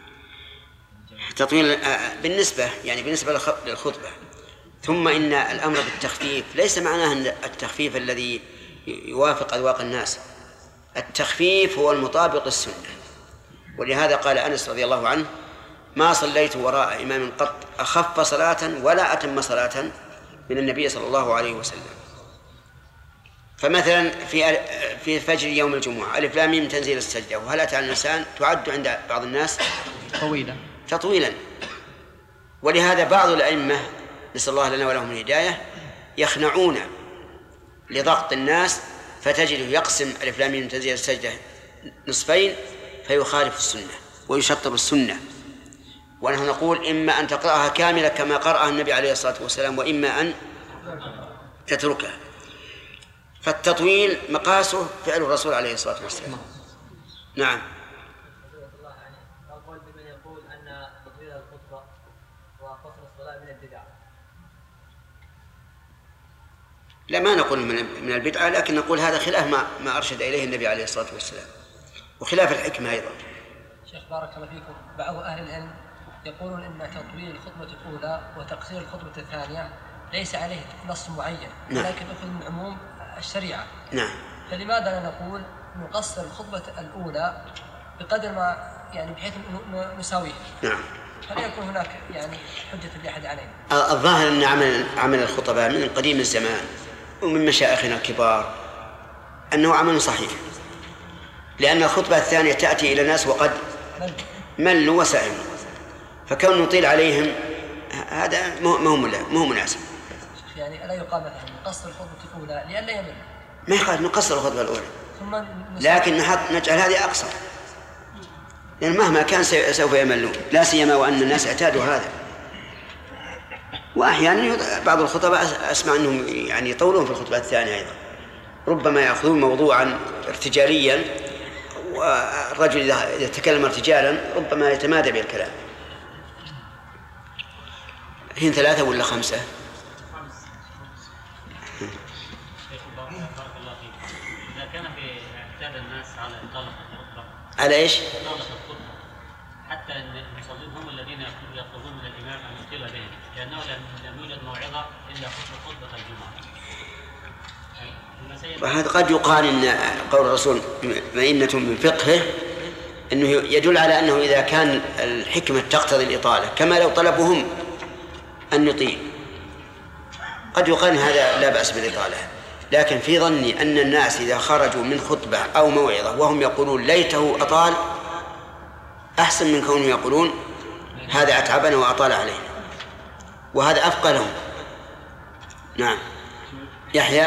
تطويل بالنسبة للخطبة. ثم إن الأمر بالتخفيف ليس معناه أن التخفيف الذي يوافق أذواق الناس، التخفيف هو المطابق السنة. ولهذا قال أنس رضي الله عنه ما صليت وراء إمام قط أخف صلاة ولا أتم صلاة من النبي صلى الله عليه وسلم. فمثلا في فجر يوم الجمعة ألف لام ميم تنزيل السجدة وهل أتى على الإنسان تعد عند بعض الناس تطويلا. ولهذا بعض الأئمة نسأل الله لنا ولهم الهداية يخنعون لضغط الناس، فتجده يقسم ألف لام ميم تنزيل السجدة نصفين فيخالف السنة ويشطب السنة. ونحن نقول إما أن تقرأها كاملة كما قرأها النبي عليه الصلاة والسلام وإما أن تتركها. فالتطويل مقاسه فعل الرسول عليه الصلاة والسلام. نعم. أقول بمن يقول أن تطويل الخطبة وقصر الصلاة من البدع. لا، ما نقول من البدعة، لكن نقول هذا خلاف ما أرشد إليه النبي عليه الصلاة والسلام وخلاف الحكمة أيضا. شيخ بارك الله فيكم، بعض أهل العلم يقولون إن تطويل الخطبة الأولى وتقصير الخطبة الثانية ليس عليه نص معين، نعم. لكن أخذ من عموم الشريعة. نعم. فلماذا لا نقول نقصر الخطبة الأولى بقدر ما يعني بحيث نساويه؟ نعم. فلا يكون هناك يعني حجة لأحد علينا. الظاهر أن عمل الخطباء من قديم الزمان ومن مشايخنا الكبار أنه عمل صحيح، لأن الخطبة الثانية تأتي إلى الناس وقد ملوا وسعموا، فكون نطيل عليهم هذا ما هو مناسب. يعني ألا يقال مثلا نقصر الخطبة الأولى لئلا يمل؟ ما يخالف نقصر الخطبة الأولى، ثم لكن نجعل هذه أقصر، لأن مهما كان سوف يملون، لا سيما وأن الناس اعتادوا هذا. وأحيانا بعض الخطباء أسمع أنهم يعني يطولون في الخطبة الثانية أيضا، ربما يأخذون موضوعا ارتجاليا والرجل إذا يتكلم ارتجالا ربما يتمادى بالكلام. هن 3 ولا 5؟ إذا كان في اعتاد الناس على إطالة الخطبة على إيش؟ إطالة الخطبة حتى أن المصلين هم الذين يطلبون من الإمام أن يطيل بهم، لأنه لم يوجد موعظة إلا خطبة الجمعة. وهذا قد يقال إن قول الرسول مئنة من فقهه أنه يدل على أنه إذا كان الحكمة تقتضي الإطالة كما لو طلبهم أن يطيل قد يقال إن هذا لا بأس بالإطالة. لكن في ظني أن الناس إذا خرجوا من خطبة أو موعظة وهم يقولون ليته أطال أحسن من كونهم يقولون هذا أتعبنا وأطال علينا، وهذا أفقى لهم. نعم. يحيى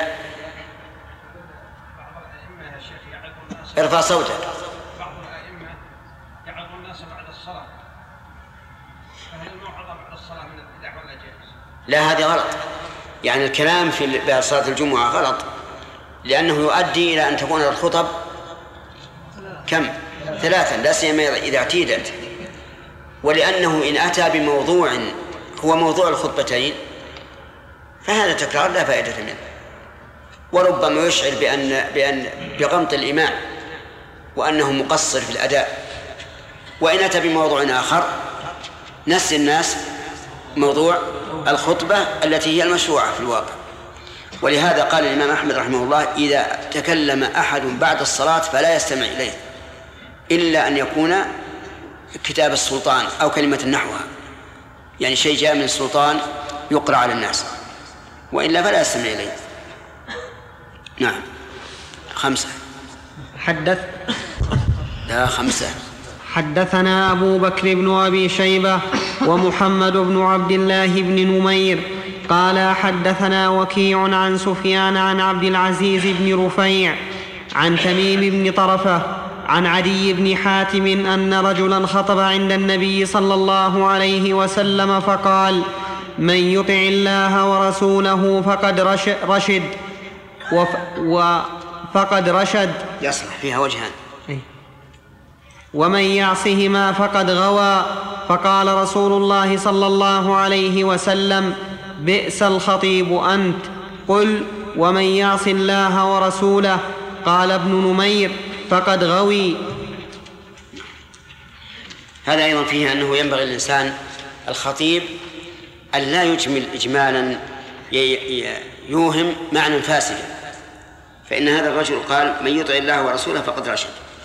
ارفع صوتك. بعض الأئمة يعظ الناس بعد الصلاة، فهل الموعظة بعد الصلاة من البدع ولا جائز؟ لا، هذه غلط. يعني الكلام في بعد صلاة الجمعة غلط، لأنه يؤدي إلى أن تكون الخطب كم؟ 3، لا سيما إذا اعتيدت، ولأنه إن أتى بموضوع هو موضوع الخطبتين فهذا تكرار لا فائدة منه. وربما يشعر بغمط الإمام وأنه مقصر في الأداء، وإن أتى بموضوع آخر نسي الناس موضوع الخطبة التي هي المشروعة في الواقع. ولهذا قال الإمام أحمد رحمه الله: إذا تكلم أحد بعد الصلاة فلا يستمع إليه إلا أن يكون كتاب السلطان أو كلمة نحوها، يعني شيء جاء من السلطان يقرأ على الناس، وإلا فلا يستمع إليه. نعم. 5. حدثنا أبو بكر بن أبي شيبة ومحمد بن عبد الله بن نمير قال حدثنا وكيع عن سفيان عن عبد العزيز بن رفيع عن تميم بن طرفة عن عدي بن حاتم أن رجلا خطب عند النبي صلى الله عليه وسلم فقال: من يطع الله ورسوله فقد رشد يصلح فيها وجهان، ومن يعصهما فقد غوى. فقال رسول الله صلى الله عليه وسلم: بئس الخطيب أنت. قل: ومن يعص الله ورسوله؟ قال ابن نمير: فقد غوي. هذا أيضا فيه أنه ينبغي للإنسان الخطيب أن لا يجمل إجمالا يوهم معنى فاسدا، فإن هذا الرجل قال: من يطع الله ورسوله فقد رشد.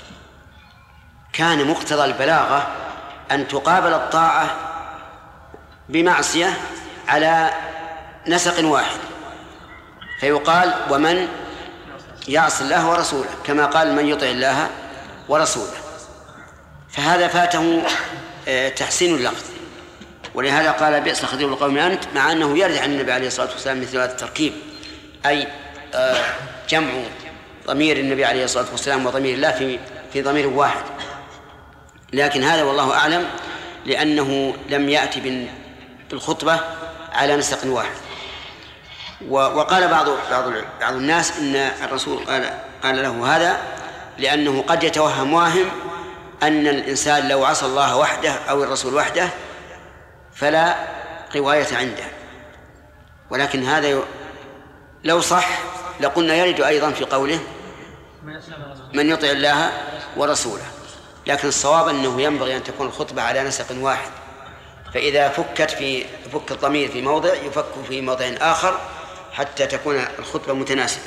كان مقتضى البلاغة أن تقابل الطاعة بمعصية على نسق واحد، فيقال: ومن يعص الله ورسوله، كما قال: من يطع الله ورسوله. فهذا فاته تحسين اللفظ، ولهذا قال: بئس خطيب القوم أنت، مع أنه يرد عن النبي عليه الصلاة والسلام مثل هذا التركيب، أي جمع ضمير النبي عليه الصلاة والسلام وضمير الله في ضمير واحد، لكن هذا والله أعلم لأنه لم يأتي بالخطبة على نسق واحد. وقال بعض الناس إن الرسول قال له هذا لأنه قد يتوهم واهم أن الإنسان لو عصى الله وحده أو الرسول وحده فلا رواية عنده، ولكن هذا لو صح لقلنا يرد أيضا في قوله: من يطع الله ورسوله. لكن الصواب أنه ينبغي أن تكون الخطبة على نسق واحد، فإذا فك الضمير في موضع يفك في موضع آخر حتى تكون الخطبة متناسبة.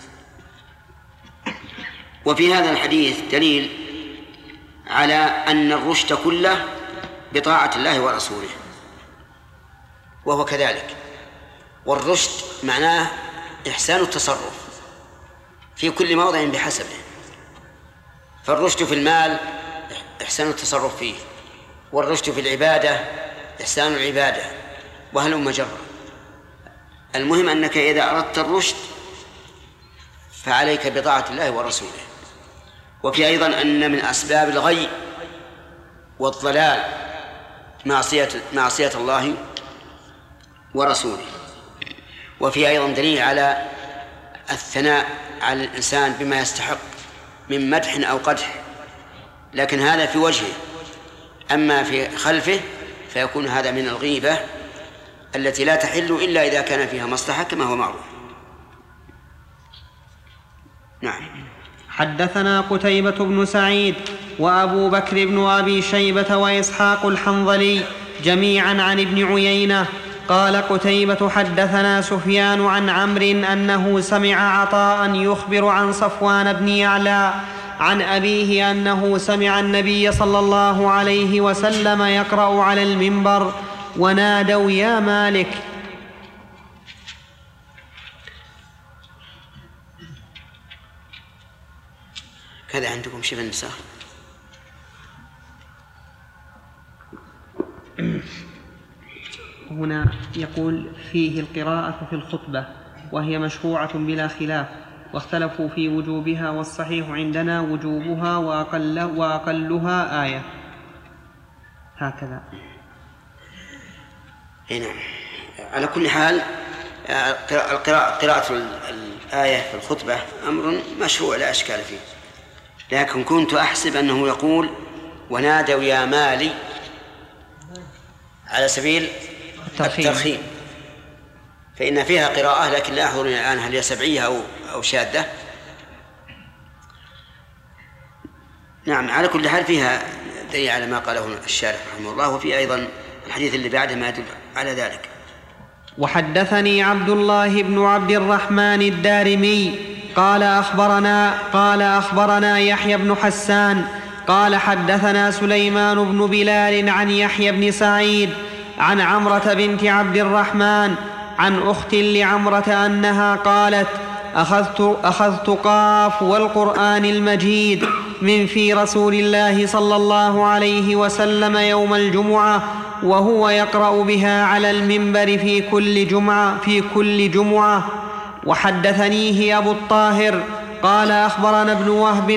وفي هذا الحديث دليل على أن الرشد كله بطاعة الله ورسوله، وهو كذلك. والرشد معناه إحسان التصرف في كل موضع بحسبه، فالرشد في المال إحسان التصرف فيه، والرشد في العبادة إحسان العبادة، وهلم جرا. المهم أنك إذا أردت الرشد فعليك بطاعة الله ورسوله. وفي أيضا أن من أسباب الغي والضلال معصية الله ورسوله. وفي أيضا دليل على الثناء على الإنسان بما يستحق من مدح أو قدح، لكن هذا في وجهه، أما في خلفه فيكون هذا من الغيبة التي لا تحل إلا إذا كان فيها مصلحة كما هو معروف. نعم. حدثنا قتيبة بن سعيد وأبو بكر بن أبي شيبة وإسحاق الحنظلي جميعا عن ابن عيينة. قال قتيبة: حدثنا سفيان عن عمرو أنه سمع عطاء يخبر عن صفوان بن يعلى عن أبيه أنه سمع النبي صلى الله عليه وسلم يقرأ على المنبر: ونادوا يا مالك. كذا عندكم شبه النساء. هنا يقول: فيه القراءة في الخطبة وهي مشروعة بلا خلاف، واختلفوا في وجوبها، والصحيح عندنا وجوبها وأقلها آية. هكذا. هنا على كل حال قراءة الآية في الخطبة أمر مشروع لا أشكال فيه، لكن كنت أحسب أنه يقول: ونادوا يا مالي، على سبيل الترخيم، فإن فيها قراءة، لكن لا أحضرني الآن هل هي سبعية أو شاذة. نعم، على كل حال فيها دليل على ما قاله الشارح رحمه الله، وفي أيضا الحديث اللي بعده ما يدل على ذلك. وحدثني عبد الله بن عبد الرحمن الدارمي قال أخبرنا يحيى بن حسان قال حدثنا سليمان بن بلال عن يحيى بن سعيد عن عمرة بنت عبد الرحمن عن أخت لعمرة أنها قالت: أخذت قاف والقرآن المجيد من في رسول الله صلى الله عليه وسلم يوم الجمعة وهو يقرأ بها على المنبر في كل جمعة. وحدثنيه أبو الطاهر قال أخبرنا ابن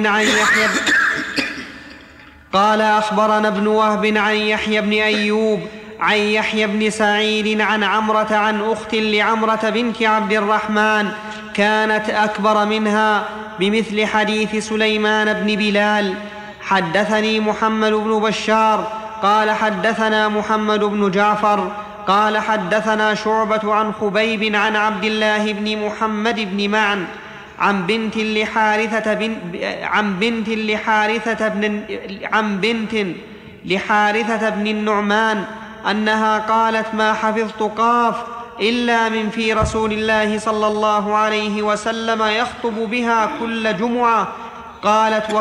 وهب عن يحيى بن أيوب عن يحيى بن سعيد عن عمرة عن أخت لعمرة بنت عبد الرحمن كانت أكبر منها بمثل حديث سليمان بن بلال. حدثني محمد بن بشار قال حدثنا محمد بن جعفر قال حدثنا شعبة عن خبيب عن عبد الله بن محمد بن معن عن بنت لحارثة بن النعمان أنها قالت: ما حفظت قاف إلا من في رسول الله صلى الله عليه وسلم يخطب بها كل جمعة. قالت: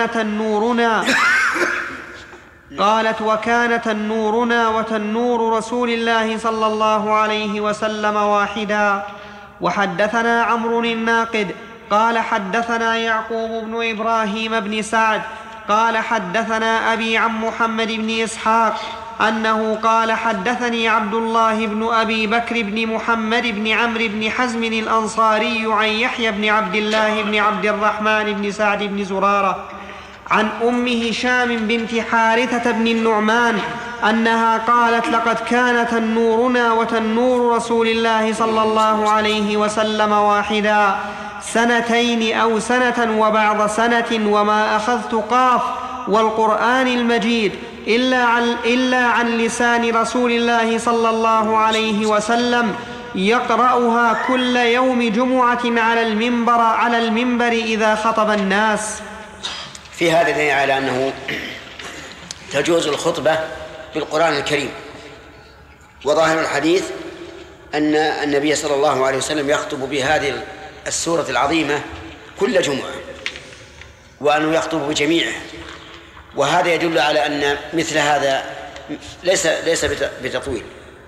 وكانت النورنا وتنور رسول الله صلى الله عليه وسلم واحدا. وحدثنا عمرو الناقد قال حدثنا يعقوب بن إبراهيم بن سعد قال حدثنا أبي عن محمد بن إسحاق أنه قال: حدثني عبد الله بن أبي بكر بن محمد بن عمرو بن حزم الأنصاري عن يحيى بن عبد الله بن عبد الرحمن بن سعد بن زرارة عن أم هشام بنت حارثة بن النعمان أنها قالت: لقد كان تنورنا وتنور رسول الله صلى الله عليه وسلم واحدا 2 أو 1 وبعض سنة وما أخذت قاف والقرآن المجيد إلا عن لسان رسول الله صلى الله عليه وسلم يقرأها كل يوم جمعة على المنبر إذا خطب الناس. في هذا دليل على أنه تجوز الخطبة بالقرآن الكريم، وظاهر الحديث أن النبي صلى الله عليه وسلم يخطب بهذه السورة العظيمة كل جمعة، وأنه يخطب بجميعه، وهذا يدل على أن مثل هذا ليس بتطويل.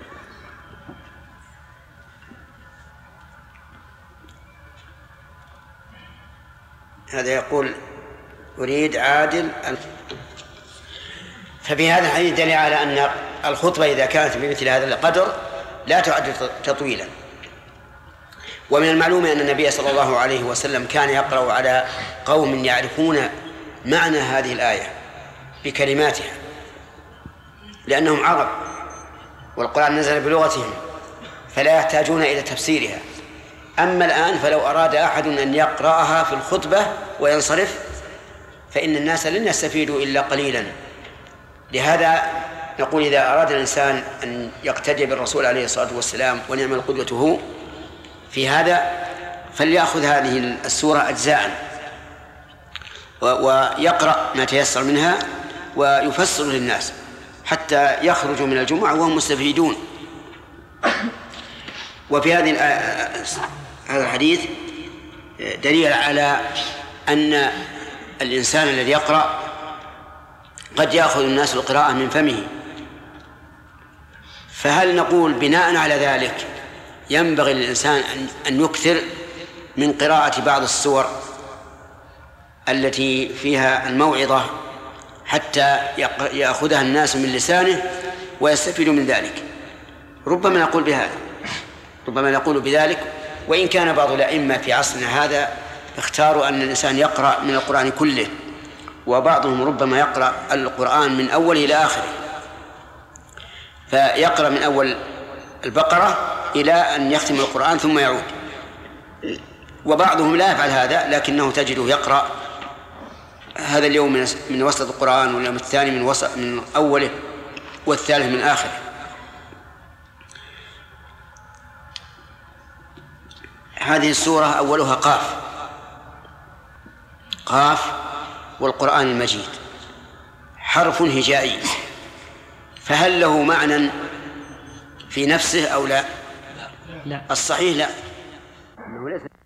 هذا يقول: أريد عادل. ففي هذا الحديث دليل على أن الخطبة إذا كانت بمثل هذا القدر لا تعد تطويلا. ومن المعلوم أن النبي صلى الله عليه وسلم كان يقرأ على قوم يعرفون معنى هذه الآية بكلماتها، لأنهم عرب والقرآن نزل بلغتهم فلا يحتاجون إلى تفسيرها. أما الآن فلو أراد أحد أن يقرأها في الخطبة وينصرف فإن الناس لن يستفيدوا إلا قليلا. لهذا نقول: إذا أراد الإنسان أن يقتدي بالرسول عليه الصلاة والسلام ونعم قدوته في هذا فليأخذ هذه السورة أجزاء ويقرأ ما تيسر منها ويفسر للناس حتى يخرجوا من الجمعة وهم مستفيدون. وفي هذا الحديث دليل على أن الإنسان الذي يقرأ قد يأخذ الناس القراءة من فمه، فهل نقول بناء على ذلك ينبغي للإنسان أن يكثر من قراءة بعض السور التي فيها الموعظة حتى يأخذها الناس من لسانه ويستفيدوا من ذلك؟ ربما نقول بذلك، وإن كان بعض الأئمة في عصرنا هذا اختاروا أن الإنسان يقرأ من القرآن كله، وبعضهم ربما يقرأ القرآن من أوله إلى آخره، فيقرأ من أول البقرة إلى أن يختم القرآن ثم يعود. وبعضهم لا يفعل هذا، لكنه تجده يقرأ هذا اليوم من وسط القرآن، واليوم الثاني من أوله، والثالث من آخره. هذه السورة أولها قاف، قاف والقرآن المجيد حرف هجائي، فهل له معنى في نفسه أو لا؟ لا. الصحيح لا.